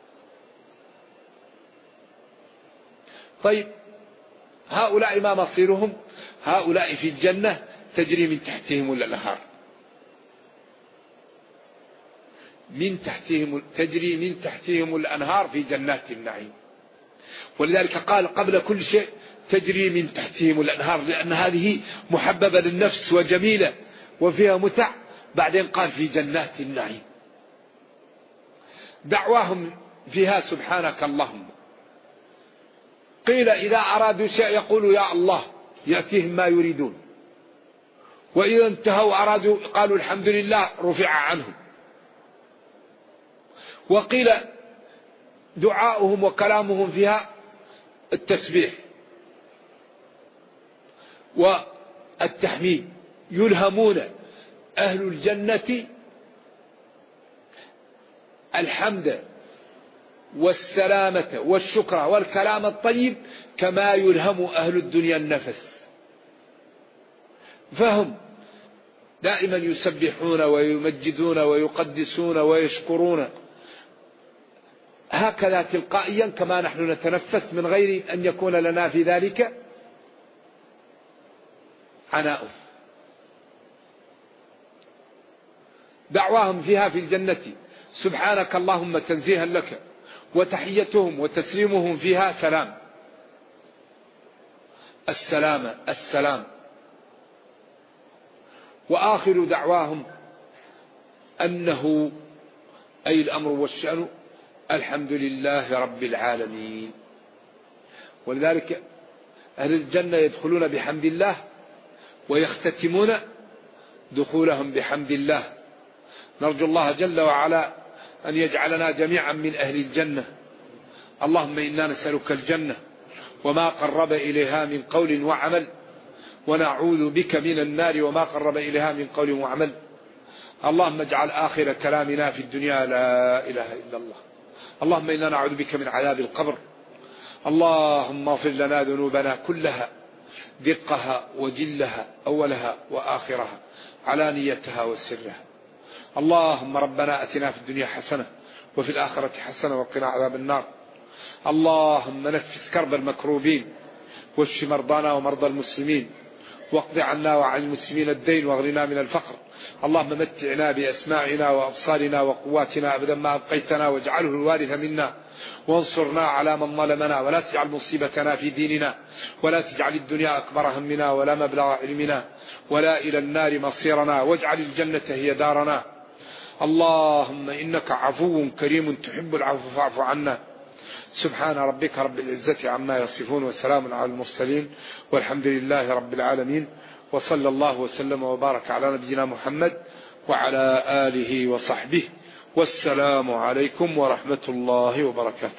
طيب هؤلاء ما مصيرهم؟ هؤلاء في الجنة تجري من تحتهم الأنهار، تجري من تحتهم الأنهار في جنات النعيم. ولذلك قال قبل كل شيء تجري من تحتهم الأنهار، لأن هذه محببة للنفس وجميلة وفيها متع. بعدين قال في جنات النعيم. دعواهم فيها سبحانك اللهم. قيل إذا أرادوا شيء يقولوا يا الله، يأتيهم ما يريدون. وإذا انتهوا أرادوا قالوا الحمد لله، رفع عنهم. وقيل دعاؤهم وكلامهم فيها التسبيح والتحميد. يلهمون أهل الجنة الحمد والسلامة والشكر والكلام الطيب كما يلهم أهل الدنيا النفس. فهم دائما يسبحون ويمجدون ويقدسون ويشكرون هكذا تلقائيا كما نحن نتنفس من غير أن يكون لنا في ذلك عناء. دعواهم فيها في الجنة سبحانك اللهم تنزيها لك، وتحيتهم وتسليمهم فيها سلام. السلام السلام. وآخر دعواهم أنه أي الأمر والشأن الحمد لله رب العالمين. ولذلك أهل الجنة يدخلون بحمد الله ويختتمون دخولهم بحمد الله. نرجو الله جل وعلا أن يجعلنا جميعا من أهل الجنة. اللهم إنا نسألك الجنة وما قرب إليها من قول وعمل، ونعوذ بك من النار وما قرب إليها من قول وعمل. اللهم اجعل آخر كلامنا في الدنيا لا إله إلا الله. اللهم إنا نعوذ بك من عذاب القبر. اللهم اغفر لنا ذنوبنا كلها دقها وجلها أولها وآخرها علانيتها وسرها. اللهم ربنا أتنا في الدنيا حسنة وفي الآخرة حسنة وقنا عذاب النار. اللهم نفس كرب المكروبين واشف مرضانا ومرضى المسلمين، واقض عنا وعن المسلمين الدين واغننا من الفقر. اللهم متعنا بأسماعنا وأبصارنا وقواتنا أبدا ما أبقيتنا، واجعله الوارث منا، وانصرنا على من ظلمنا، ولا تجعل مصيبتنا في ديننا، ولا تجعل الدنيا أكبر همنا ولا مبلغ علمنا ولا إلى النار مصيرنا، واجعل الجنة هي دارنا. اللهم إنك عفو كريم تحب العفو فاعف عنا. سبحان ربك رب العزة عما يصفون، وسلام على المرسلين، والحمد لله رب العالمين. وصلى الله وسلم وبارك على نبينا محمد وعلى آله وصحبه، والسلام عليكم ورحمة الله وبركاته.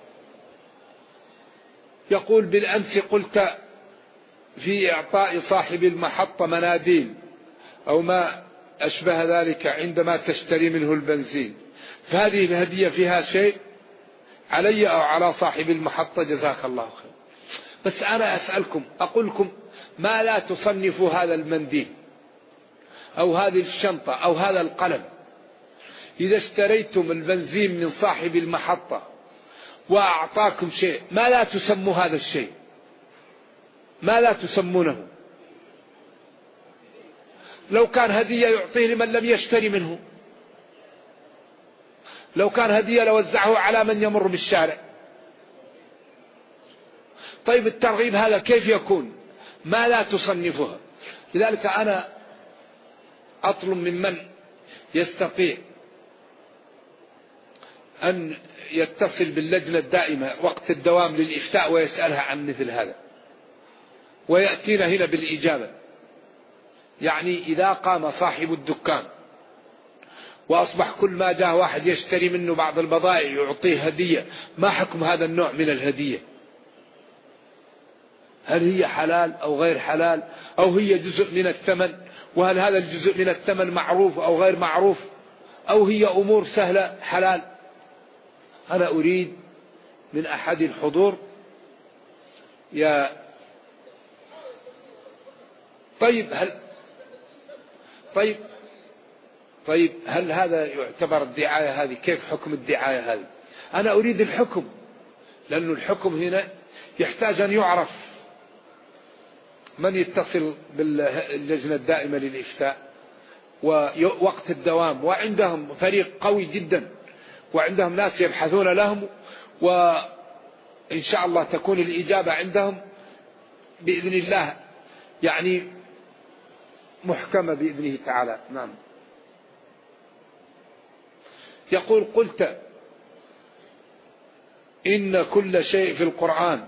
يقول: بالأمس قلت في إعطاء صاحب المحطة مناديل أو ما أشبه ذلك عندما تشتري منه البنزين، فهذه الهدية فيها شيء علي أو على صاحب المحطة؟ جزاك الله خير. بس أنا أسألكم، أقول لكم ما لا تصنفوا هذا المنديل أو هذه الشنطة أو هذا القلم. إذا اشتريتم البنزين من صاحب المحطة وأعطاكم شيء، ما لا تسموا هذا الشيء؟ ما لا تسمونه؟ لو كان هدية يعطيه لمن لم يشتري منه، لو كان هدية لوزعه على من يمر بالشارع. طيب الترغيب هذا كيف يكون؟ ما لا تصنفها. لذلك أنا أطلب ممن يستطيع أن يتصل باللجنة الدائمة وقت الدوام للإفتاء ويسألها عن مثل هذا، ويأتينا هنا بالإجابة. يعني إذا قام صاحب الدكان وأصبح كل ما جاء واحد يشتري منه بعض البضائع يعطيه هدية، ما حكم هذا النوع من الهدية؟ هل هي حلال أو غير حلال، أو هي جزء من الثمن، وهل هذا الجزء من الثمن معروف أو غير معروف، أو هي أمور سهلة حلال؟ أنا أريد من أحد الحضور طيب هل هذا يعتبر الدعاية هذه؟ كيف حكم الدعاية هذه؟ أنا أريد الحكم، لأن الحكم هنا يحتاج أن يعرف. من يتصل باللجنة الدائمة للإفتاء ووقت الدوام، وعندهم فريق قوي جدا، وعندهم ناس يبحثون لهم، وإن شاء الله تكون الإجابة عندهم بإذن الله يعني محكمة بإذنه تعالى. نعم. يقول: قلت إن كل شيء في القرآن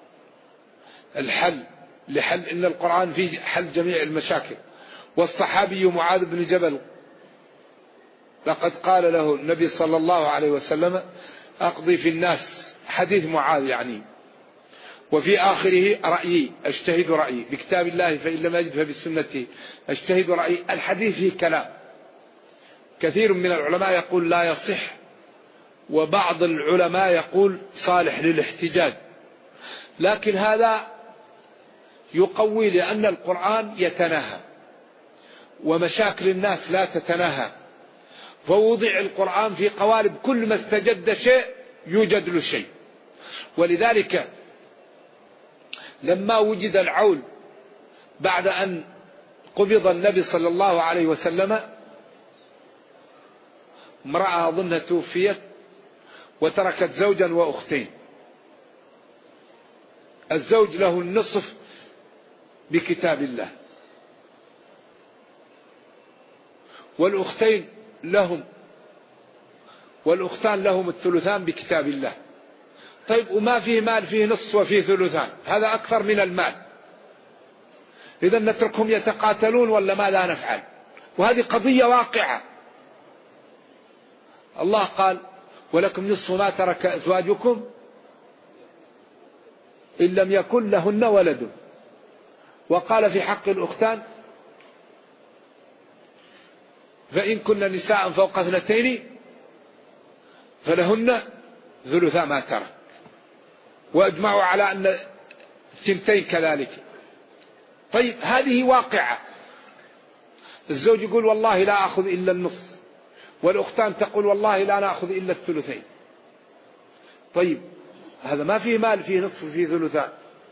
إن القرآن فيه حل جميع المشاكل. والصحابي معاذ بن جبل لقد قال له النبي صلى الله عليه وسلم: أقضي في الناس، حديث معاذ يعني، وفي آخره رأيي أجتهد رأيي بكتاب الله فإن لم أجد فبسنته أجتهد رأيي. الحديث فيه كلام، كثير من العلماء يقول لا يصح، وبعض العلماء يقول صالح للاحتجاج، لكن هذا يقوي لأن القرآن يتناهى ومشاكل الناس لا تتناهى، فوضع القرآن في قوالب كل ما استجد شيء يوجد له شيء. ولذلك لما وجد العول بعد أن قبض النبي صلى الله عليه وسلم، امرأة أظنها توفيت وتركت زوجا وأختين، الزوج له النصف بكتاب الله، والأختين لهم والأختان لهم الثلثان بكتاب الله. طيب وما فيه مال، فيه نصف وفيه ثلثان، هذا أكثر من المال، إذا نتركهم يتقاتلون ولا ما لا نفعل؟ وهذه قضية واقعة. الله قال ولكم نصف ما ترك أزواجكم إن لم يكن لهن ولد، وقال في حق الأختان فإن كن نساء فوق 2 فلهن ثلثا ما ترك، وأجمعوا على أن 2 كذلك. طيب هذه واقعة، الزوج يقول والله لا أخذ إلا النصف، والأختان تقول والله لا نأخذ إلا الثلثين. طيب هذا ما فيه مال، فيه نصف وفيه ثلثان.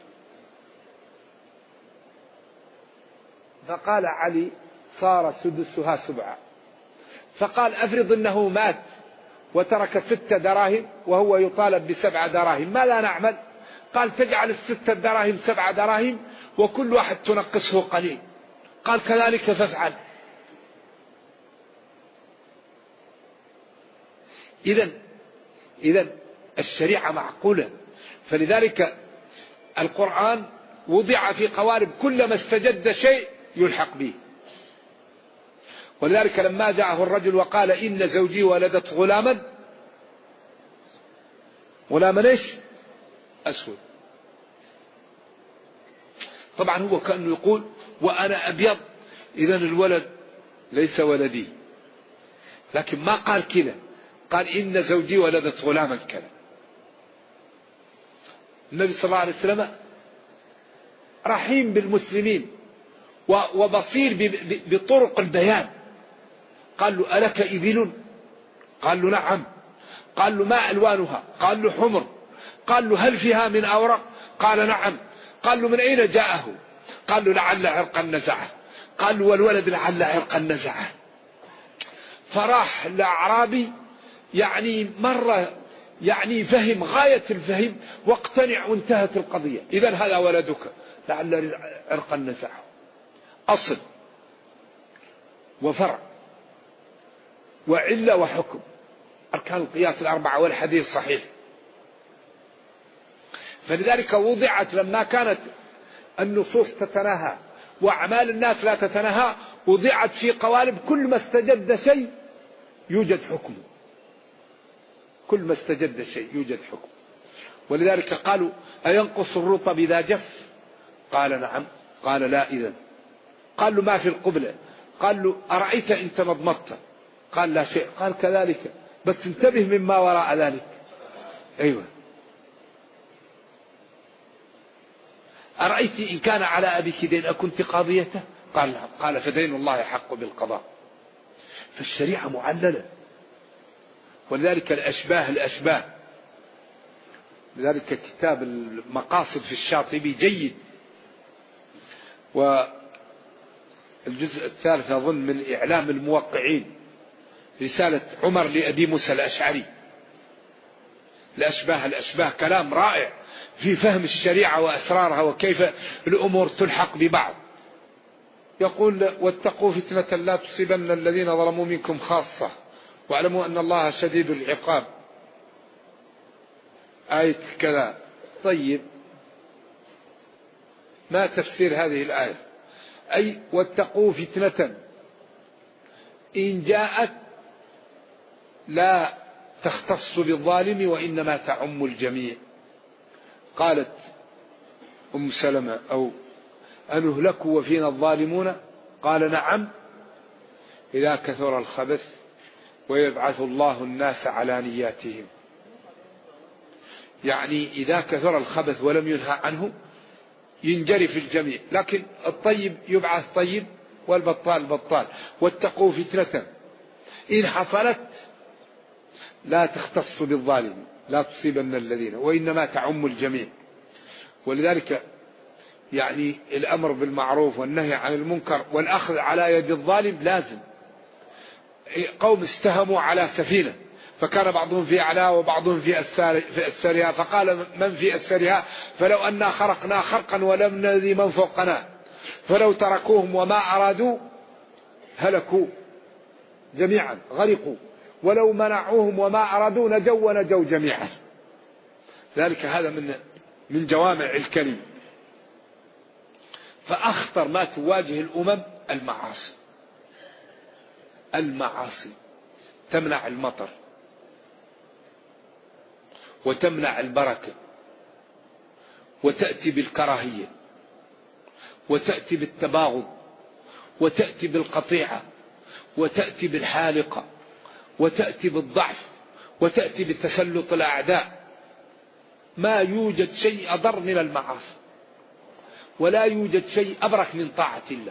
فقال علي صار سدسها 7. فقال أفرض أنه مات وترك 6 دراهم وهو يطالب ب7 دراهم، ماذا نعمل؟ قال تجعل 6 دراهم 7 دراهم وكل واحد تنقصه قليل. قال كذلك فافعل. إذن الشريعة معقولة، فلذلك القرآن وضع في قوالب كل ما استجد شيء يلحق به. ولذلك لما جاءه الرجل وقال إن زوجي ولدت غلاما إيش؟ أسود. طبعا هو كأنه يقول وأنا أبيض إذن الولد ليس ولدي، لكن ما قال كذا، قال إن زوجي ولدت غلاما كذا. النبي صلى الله عليه وسلم رحيم بالمسلمين وبصير بطرق البيان. قال له ألك إبل؟ قال له نعم. قال له ما ألوانها؟ قال له حمر. قال له هل فيها من أورق؟ قال نعم. قال له من أين جاءه؟ قال له لعل عرقا نزعه. قال له والولد لعل عرقا نزعه. فراح الأعرابي مرة فهم غاية الفهم واقتنع وانتهت القضية. إذن هذا ولدك لعل عرقا نزعه، أصل وفرع وعلة وحكم، أركان القياس 4 والحديث صحيح. فلذلك وضعت لما كانت النصوص تتناهى وأعمال الناس لا تتناهى، وضعت في قوالب كل ما استجد شيء يوجد حكم، كل ما استجد شيء يوجد حكم. ولذلك قالوا أينقص الرطب إذا جف؟ قال نعم. قال لا. إذن قال له ما في القبلة؟ قال له أرأيت إن تمضمضت؟ قال لا شيء. قال كذلك بس انتبه مما وراء ذلك. أيوة. أرأيت إن كان على أبيك دين أكنت قاضيته؟ قال نعم. قال فدين الله حق بالقضاء. فالشريعة معللة. ولذلك الأشباه، لذلك كتاب المقاصد في الشاطبي جيد. والجزء الثالث أظن من إعلام الموقعين، رسالة عمر لأبي موسى الأشعري، الأشباه كلام رائع في فهم الشريعة وأسرارها وكيف الأمور تلحق ببعض. يقول واتقوا فتنة لا تصيبن الذين ظلموا منكم خاصة واعلموا أن الله شديد العقاب. آية كذا. طيب ما تفسير هذه الآية؟ أي واتقوا فتنة إن جاءت لا تختص بالظالم وإنما تعم الجميع. قالت أم سلمة أو أنهلك وفينا الظالمون؟ قال نعم، إذا كثر الخبث ويبعث الله الناس على نياتهم. يعني إذا كثر الخبث ولم ينهى عنه ينجري في الجميع، لكن الطيب يبعث طيب والبطال بطال. واتقوا فتنة إن حصلت لا تختص بالظالم لا تصيبن الذين، وإنما تعم الجميع. ولذلك يعني الأمر بالمعروف والنهي عن المنكر والأخذ على يد الظالم لازم. قوم استهموا على سفينة فكان بعضهم في أعلى وبعضهم في أسفلها، فقال من في أسفلها فلو أننا خرقنا خرقا ولم نذي من فوقنا، فلو تركوهم وما أرادوا هلكوا جميعا غرقوا، ولو منعوهم وما أرادوا نجوا ونجوا جميعا. ذلك هذا من جوامع الكلم. فأخطر ما تواجه الأمم المعاصي. المعاصي تمنع المطر وتمنع البركة، وتأتي بالكراهية، وتأتي بالتباغض، وتأتي بالقطيعة، وتأتي بالحالقة، وتأتي بالضعف، وتأتي بتسلط الأعداء. ما يوجد شيء أضر من المعاصي، ولا يوجد شيء أبرك من طاعة الله.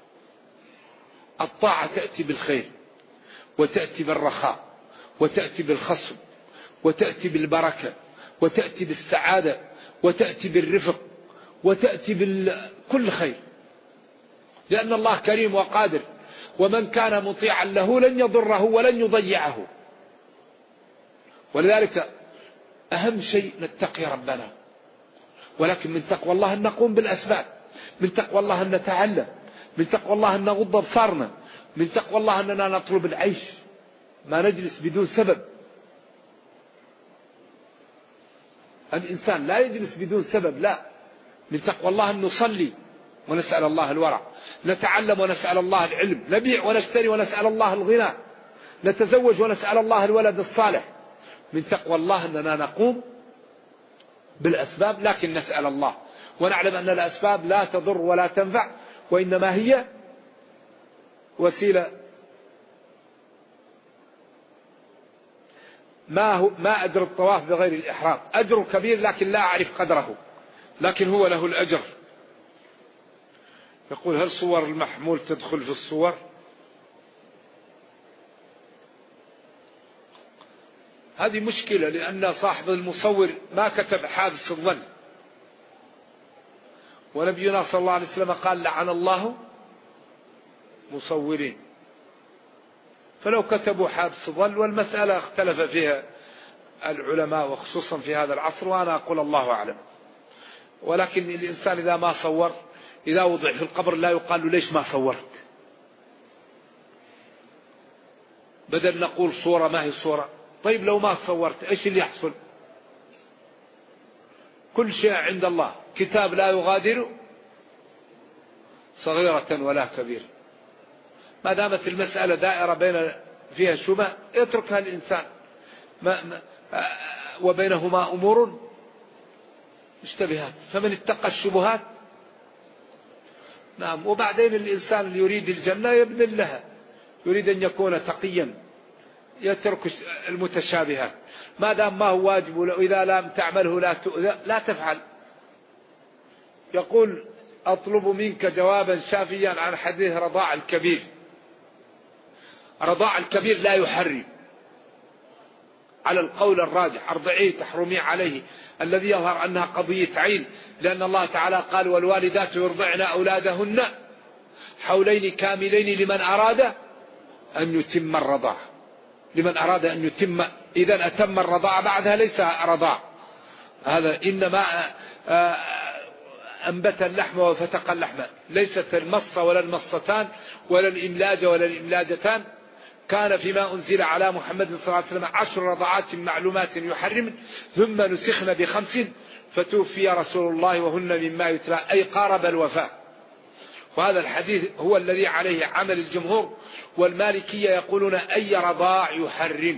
الطاعة تأتي بالخير، وتأتي بالرخاء، وتأتي بالخصب، وتأتي بالبركة، وتأتي بالسعادة، وتأتي بالرفق، وتأتي بكل خير، لأن الله كريم وقادر، ومن كان مطيعا له لن يضره ولن يضيعه. ولذلك أهم شيء نتقي ربنا، ولكن من تقوى الله أن نقوم بالأسباب، من تقوى الله أن نتعلم، من تقوى الله أن نغض أبصارنا، من تقوى الله أننا نطلب العيش، ما نجلس بدون سبب. الإنسان لا يجلس بدون سبب، لا. من تقوى الله أن نصلي ونسأل الله الورع، نتعلم ونسأل الله العلم، نبيع ونشتري ونسأل الله الغنى، نتزوج ونسأل الله الولد الصالح. من تقوى الله أننا نقوم بالأسباب، لكن نسأل الله، ونعلم أن الأسباب لا تضر ولا تنفع، وإنما هي وسيلة. ما أجر الطواف بغير الإحرام؟ أجر كبير لكن لا أعرف قدره، لكن هو له الأجر. يقول هل صور المحمول تدخل في الصور؟ هذه مشكلة، لأن صاحب المصور ما كتب حابس الظن، ونبينا صلى الله عليه وسلم قال لعن الله مصورين. فلو كتبوا حابس الظن، والمسألة اختلف فيها العلماء وخصوصا في هذا العصر، وأنا أقول الله أعلم. ولكن الإنسان إذا ما صور، إذا وضع في القبر لا يقال له ليش ما صورت، بدل نقول صورة ما هي صورة. طيب لو ما صورت إيش اللي يحصل؟ كل شيء عند الله، كتاب لا يغادر صغيرة ولا كبيرة. ما دامت المسألة دائرة بين فيها شبه يتركها الإنسان، وبينهما أمور مشتبهات، فمن اتقى الشبهات. نعم. وبعدين الإنسان اللي يريد الجنة يبذل لها، يريد أن يكون تقيا يترك المتشابهات، ما دام ما هو واجب، وإذا لم تعمله لا تؤذى لا تفعل. يقول أطلب منك جوابا شافيا عن حديث رضاع الكبير. رضاع الكبير لا يحرم على القول الراجح، أرضعيه تحرمي عليه، الذي يظهر أنها قضية عين، لأن الله تعالى قال والوالدات يرضعن أولادهن حولين كاملين لمن أراد أن يتم الرضاع، لمن أراد أن يتم. إذا أتم الرضاع بعدها ليس رضاع، هذا إنما أنبت اللحم وفتق اللحم، ليست المصة ولا المصتان ولا الإملاج ولا الإملاجتان. كان فيما أنزل على محمد صلى الله عليه وسلم 10 رضعات معلومات يحرم، ثم نسخن ب5 فتوفي رسول الله وهن مما يتلى، أي قارب الوفاة. وهذا الحديث هو الذي عليه عمل الجمهور، والمالكية يقولون أي رضاع يحرم.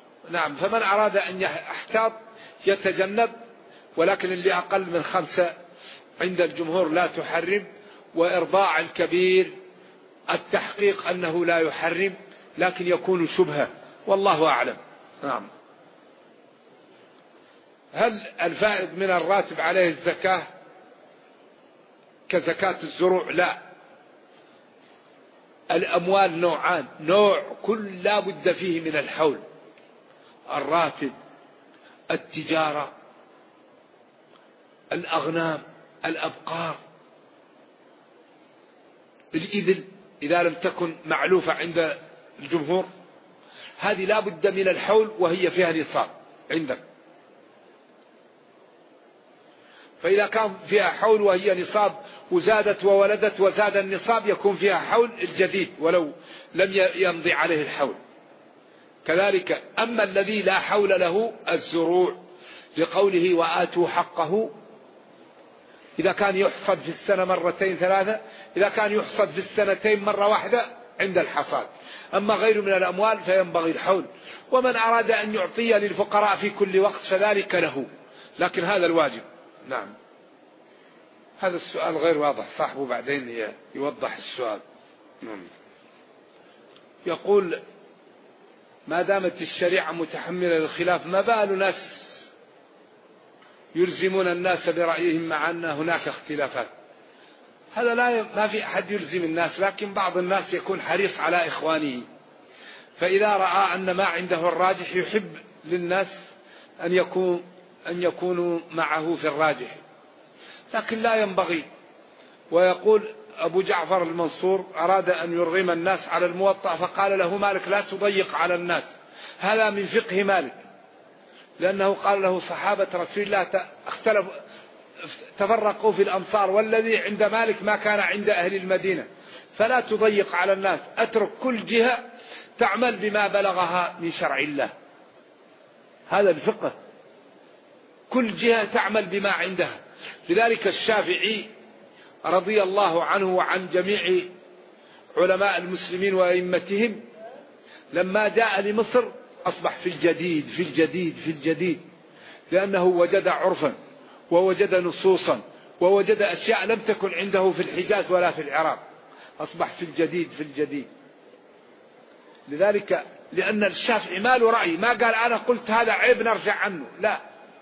فمن أراد أن يحتاط يتجنب، ولكن اللي أقل من 5 عند الجمهور لا تحرم، وإرضاع الكبير التحقيق أنه لا يحرم لكن يكون شبهة، والله أعلم. نعم. هل الفائض من الراتب عليه الزكاة كزكاة الزروع؟ لا، الأموال نوعان، نوع كل لا بد فيه من الحول، الراتب، التجارة، الأغنام، الأبقار، الإبل إذا لم تكن معلوفة عند الجمهور، هذه لا بد من الحول وهي فيها نصاب عندك. فإذا كان فيها حول وهي نصاب وزادت وولدت وزاد النصاب يكون فيها حول الجديد ولو لم يمضي عليه الحول. كذلك أما الذي لا حول له الزروع، لقوله وآتوا حقه، إذا كان يحصد في السنة مرتين ثلاثة، إذا كان يحصد في السنتين مرة واحدة عند الحصاد. أما غير من الأموال فينبغي الحول، ومن أراد أن يعطي للفقراء في كل وقت فذلك له، لكن هذا الواجب. نعم. هذا السؤال غير واضح، صاحبه بعدين يوضح السؤال. نعم. يقول ما دامت الشريعة متحملة للخلاف ما بال ناس يلزمون الناس برأيهم مع أن هناك اختلافات؟ هذا ما في أحد يلزم الناس، لكن بعض الناس يكون حريص على إخوانه، فإذا رأى أن ما عنده الراجح يحب للناس أن يكونوا معه في الراجح، لكن لا ينبغي. ويقول أبو جعفر المنصور أراد أن يرغم الناس على الموطأ فقال له مالك لا تضيق على الناس، هذا من فقه مالك، لأنه قال له صحابة رسول الله اختلفوا تفرقوا في الأمصار، والذي عند مالك ما كان عند أهل المدينة، فلا تضيق على الناس، أترك كل جهة تعمل بما بلغها من شرع الله. هذا الفقه، كل جهة تعمل بما عندها. لذلك الشافعي رضي الله عنه وعن جميع علماء المسلمين وأئمتهم لما جاء لمصر أصبح في الجديد في الجديد في الجديد، لأنه وجد عرفا ووجد نصوصا ووجد أشياء لم تكن عنده في الحجاز ولا في العراق، أصبح في الجديد في الجديد. لذلك لأن الشافعي ما له رأي، ما قال أنا قلت هذا عيب نرجع عنه، لا.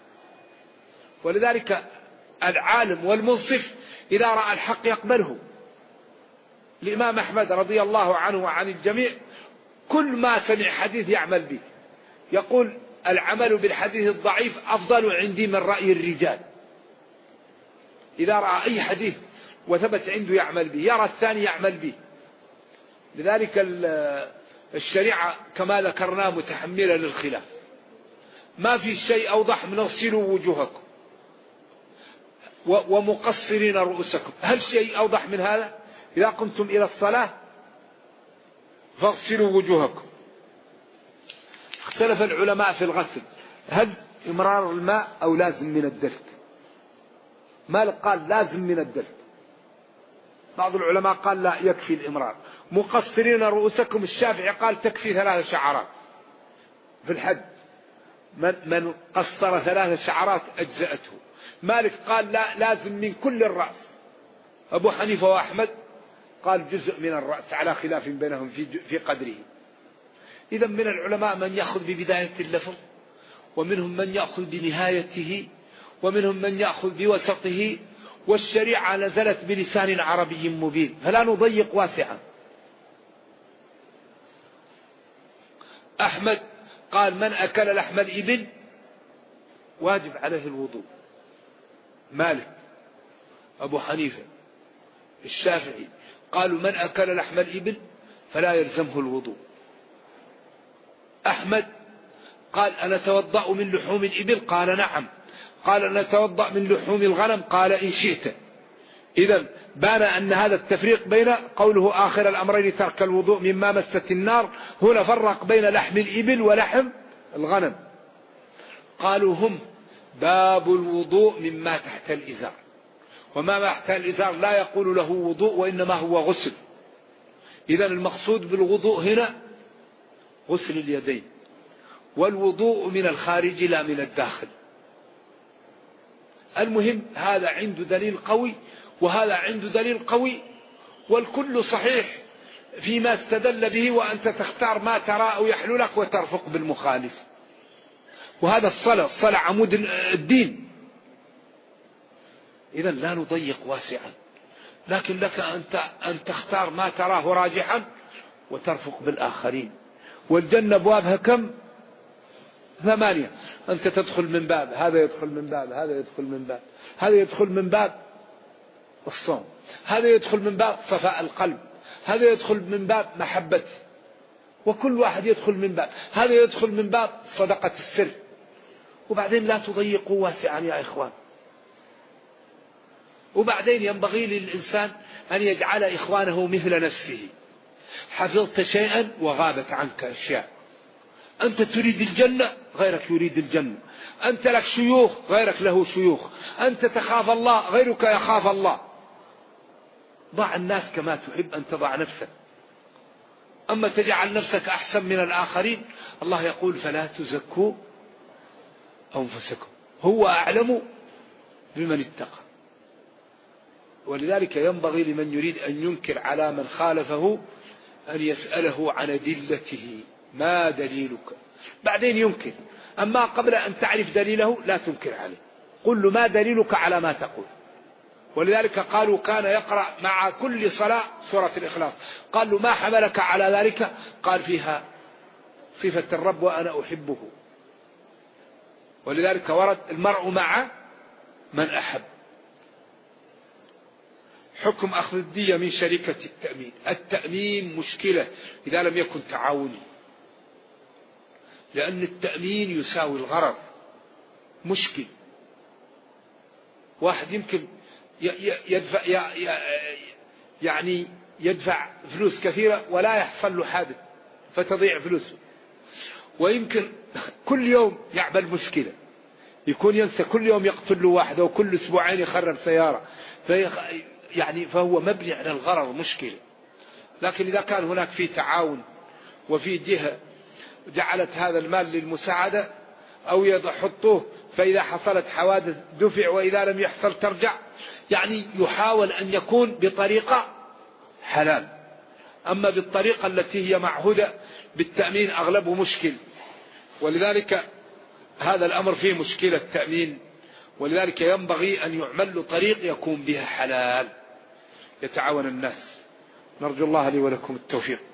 ولذلك العالم والمنصف إذا رأى الحق يقبله. الإمام أحمد رضي الله عنه وعن الجميع كل ما سمع حديث يعمل به، يقول العمل بالحديث الضعيف أفضل عندي من رأي الرجال. إذا رأى أي حديث وثبت عنده يعمل به، يرى الثاني يعمل به. لذلك الشريعة كما ذكرنا متحملة للخلاف، ما في شيء أوضح من اغسلوا وجوهكم ومقصرين رؤوسكم، هل شيء أوضح من هذا؟ إذا قمتم إلى الصلاة فاغسلوا وجوهكم. اختلف العلماء في الغسل، هل إمرار الماء أو لازم من الدلك؟ مالك قال لازم من الدلك، بعض العلماء قال لا يكفي الإمرار. مقصرين رؤوسكم الشافعي قال تكفي 3 شعرات في الحد، من قصر 3 شعرات أجزأته. مالك قال لا لازم من كل الرأس. أبو حنيفة وأحمد قال جزء من الرأس على خلاف بينهم في قدره. إذا من العلماء من يأخذ ببداية اللفظ، ومنهم من يأخذ بنهايته، ومنهم من يأخذ بوسطه، والشريعة نزلت بلسان عربي مبين فلا نضيق واسعا. أحمد قال من أكل لحم الإبل واجب عليه الوضوء. مالك، أبو حنيفة، الشافعي قالوا من أكل لحم الإبل فلا يلزمه الوضوء. أحمد قال أنا أتوضأ من لحوم الإبل؟ قال نعم. قال أنا أتوضأ من لحوم الغنم؟ قال إن شئت. إذن بان أن هذا التفريق بين قوله آخر الأمرين ترك الوضوء مما مست النار، هنا فرق بين لحم الإبل ولحم الغنم. قالوا هم باب الوضوء مما تحت الإزار، وما تحت الإزار لا يقول له وضوء وإنما هو غسل. إذن المقصود بالوضوء هنا غسل اليدين، والوضوء من الخارج لا من الداخل. المهم هذا عنده دليل قوي وهذا عنده دليل قوي، والكل صحيح فيما استدل به، وأنت تختار ما ترى أو يحلو لك وترفق بالمخالف. وهذا الصلاة عمود الدين. إذا لا نضيق واسعا، لكن لك أن تختار ما تراه راجحا وترفق بالآخرين. والجنة أبوابها كم؟ 8. أنت تدخل من باب، هذا يدخل من باب، هذا يدخل من باب، هذا يدخل من باب الصوم، هذا يدخل من باب صفاء القلب، هذا يدخل من باب محبة، وكل واحد يدخل من باب، هذا يدخل من باب صدقة السر. وبعدين لا تضيقوا واسعا يا إخوان. وبعدين ينبغي للإنسان أن يجعل إخوانه مثل نفسه. حفظت شيئا وغابت عنك أشياء. أنت تريد الجنة، غيرك يريد الجنة. أنت لك شيوخ، غيرك له شيوخ. أنت تخاف الله، غيرك يخاف الله. ضع الناس كما تحب أن تضع نفسك. أما تجعل نفسك أحسن من الآخرين، الله يقول فلا تزكوا أنفسكم، هو أعلم بمن اتقى. ولذلك ينبغي لمن يريد أن ينكر على من خالفه أن يسأله عن أدلته، ما دليلك؟ بعدين ينكر. أما قبل أن تعرف دليله لا تنكر عليه، قل له ما دليلك على ما تقول. ولذلك قالوا كان يقرأ مع كل صلاة سورة الإخلاص. قال له ما حملك على ذلك؟ قال فيها صفة الرب وأنا أحبه. ولذلك ورد المرء مع من أحب. حكم أخذ الدية من شركة التأمين. التأمين مشكلة إذا لم يكن تعاوني، لأن التأمين يساوي الغرض. مشكل واحد يمكن يدفع فلوس كثيرة ولا يحصل له حادث فتضيع فلوسه، ويمكن كل يوم يعمل مشكلة، يكون ينسى كل يوم يقتل له واحد أو كل أسبوعين يخرب سيارة، فهو مبني على الغرض مشكلة. لكن إذا كان هناك في تعاون وفي جهة جعلت هذا المال للمساعدة أو يحطوه، فإذا حصلت حوادث دفع وإذا لم يحصل ترجع، يحاول أن يكون بطريقة حلال. أما بالطريقة التي هي معهودة بالتأمين أغلبه مشكل. ولذلك هذا الأمر فيه مشكلة التأمين. ولذلك ينبغي أن يعمل له طريق يكون بها حلال يتعاون الناس. نرجو الله لي ولكم التوفيق.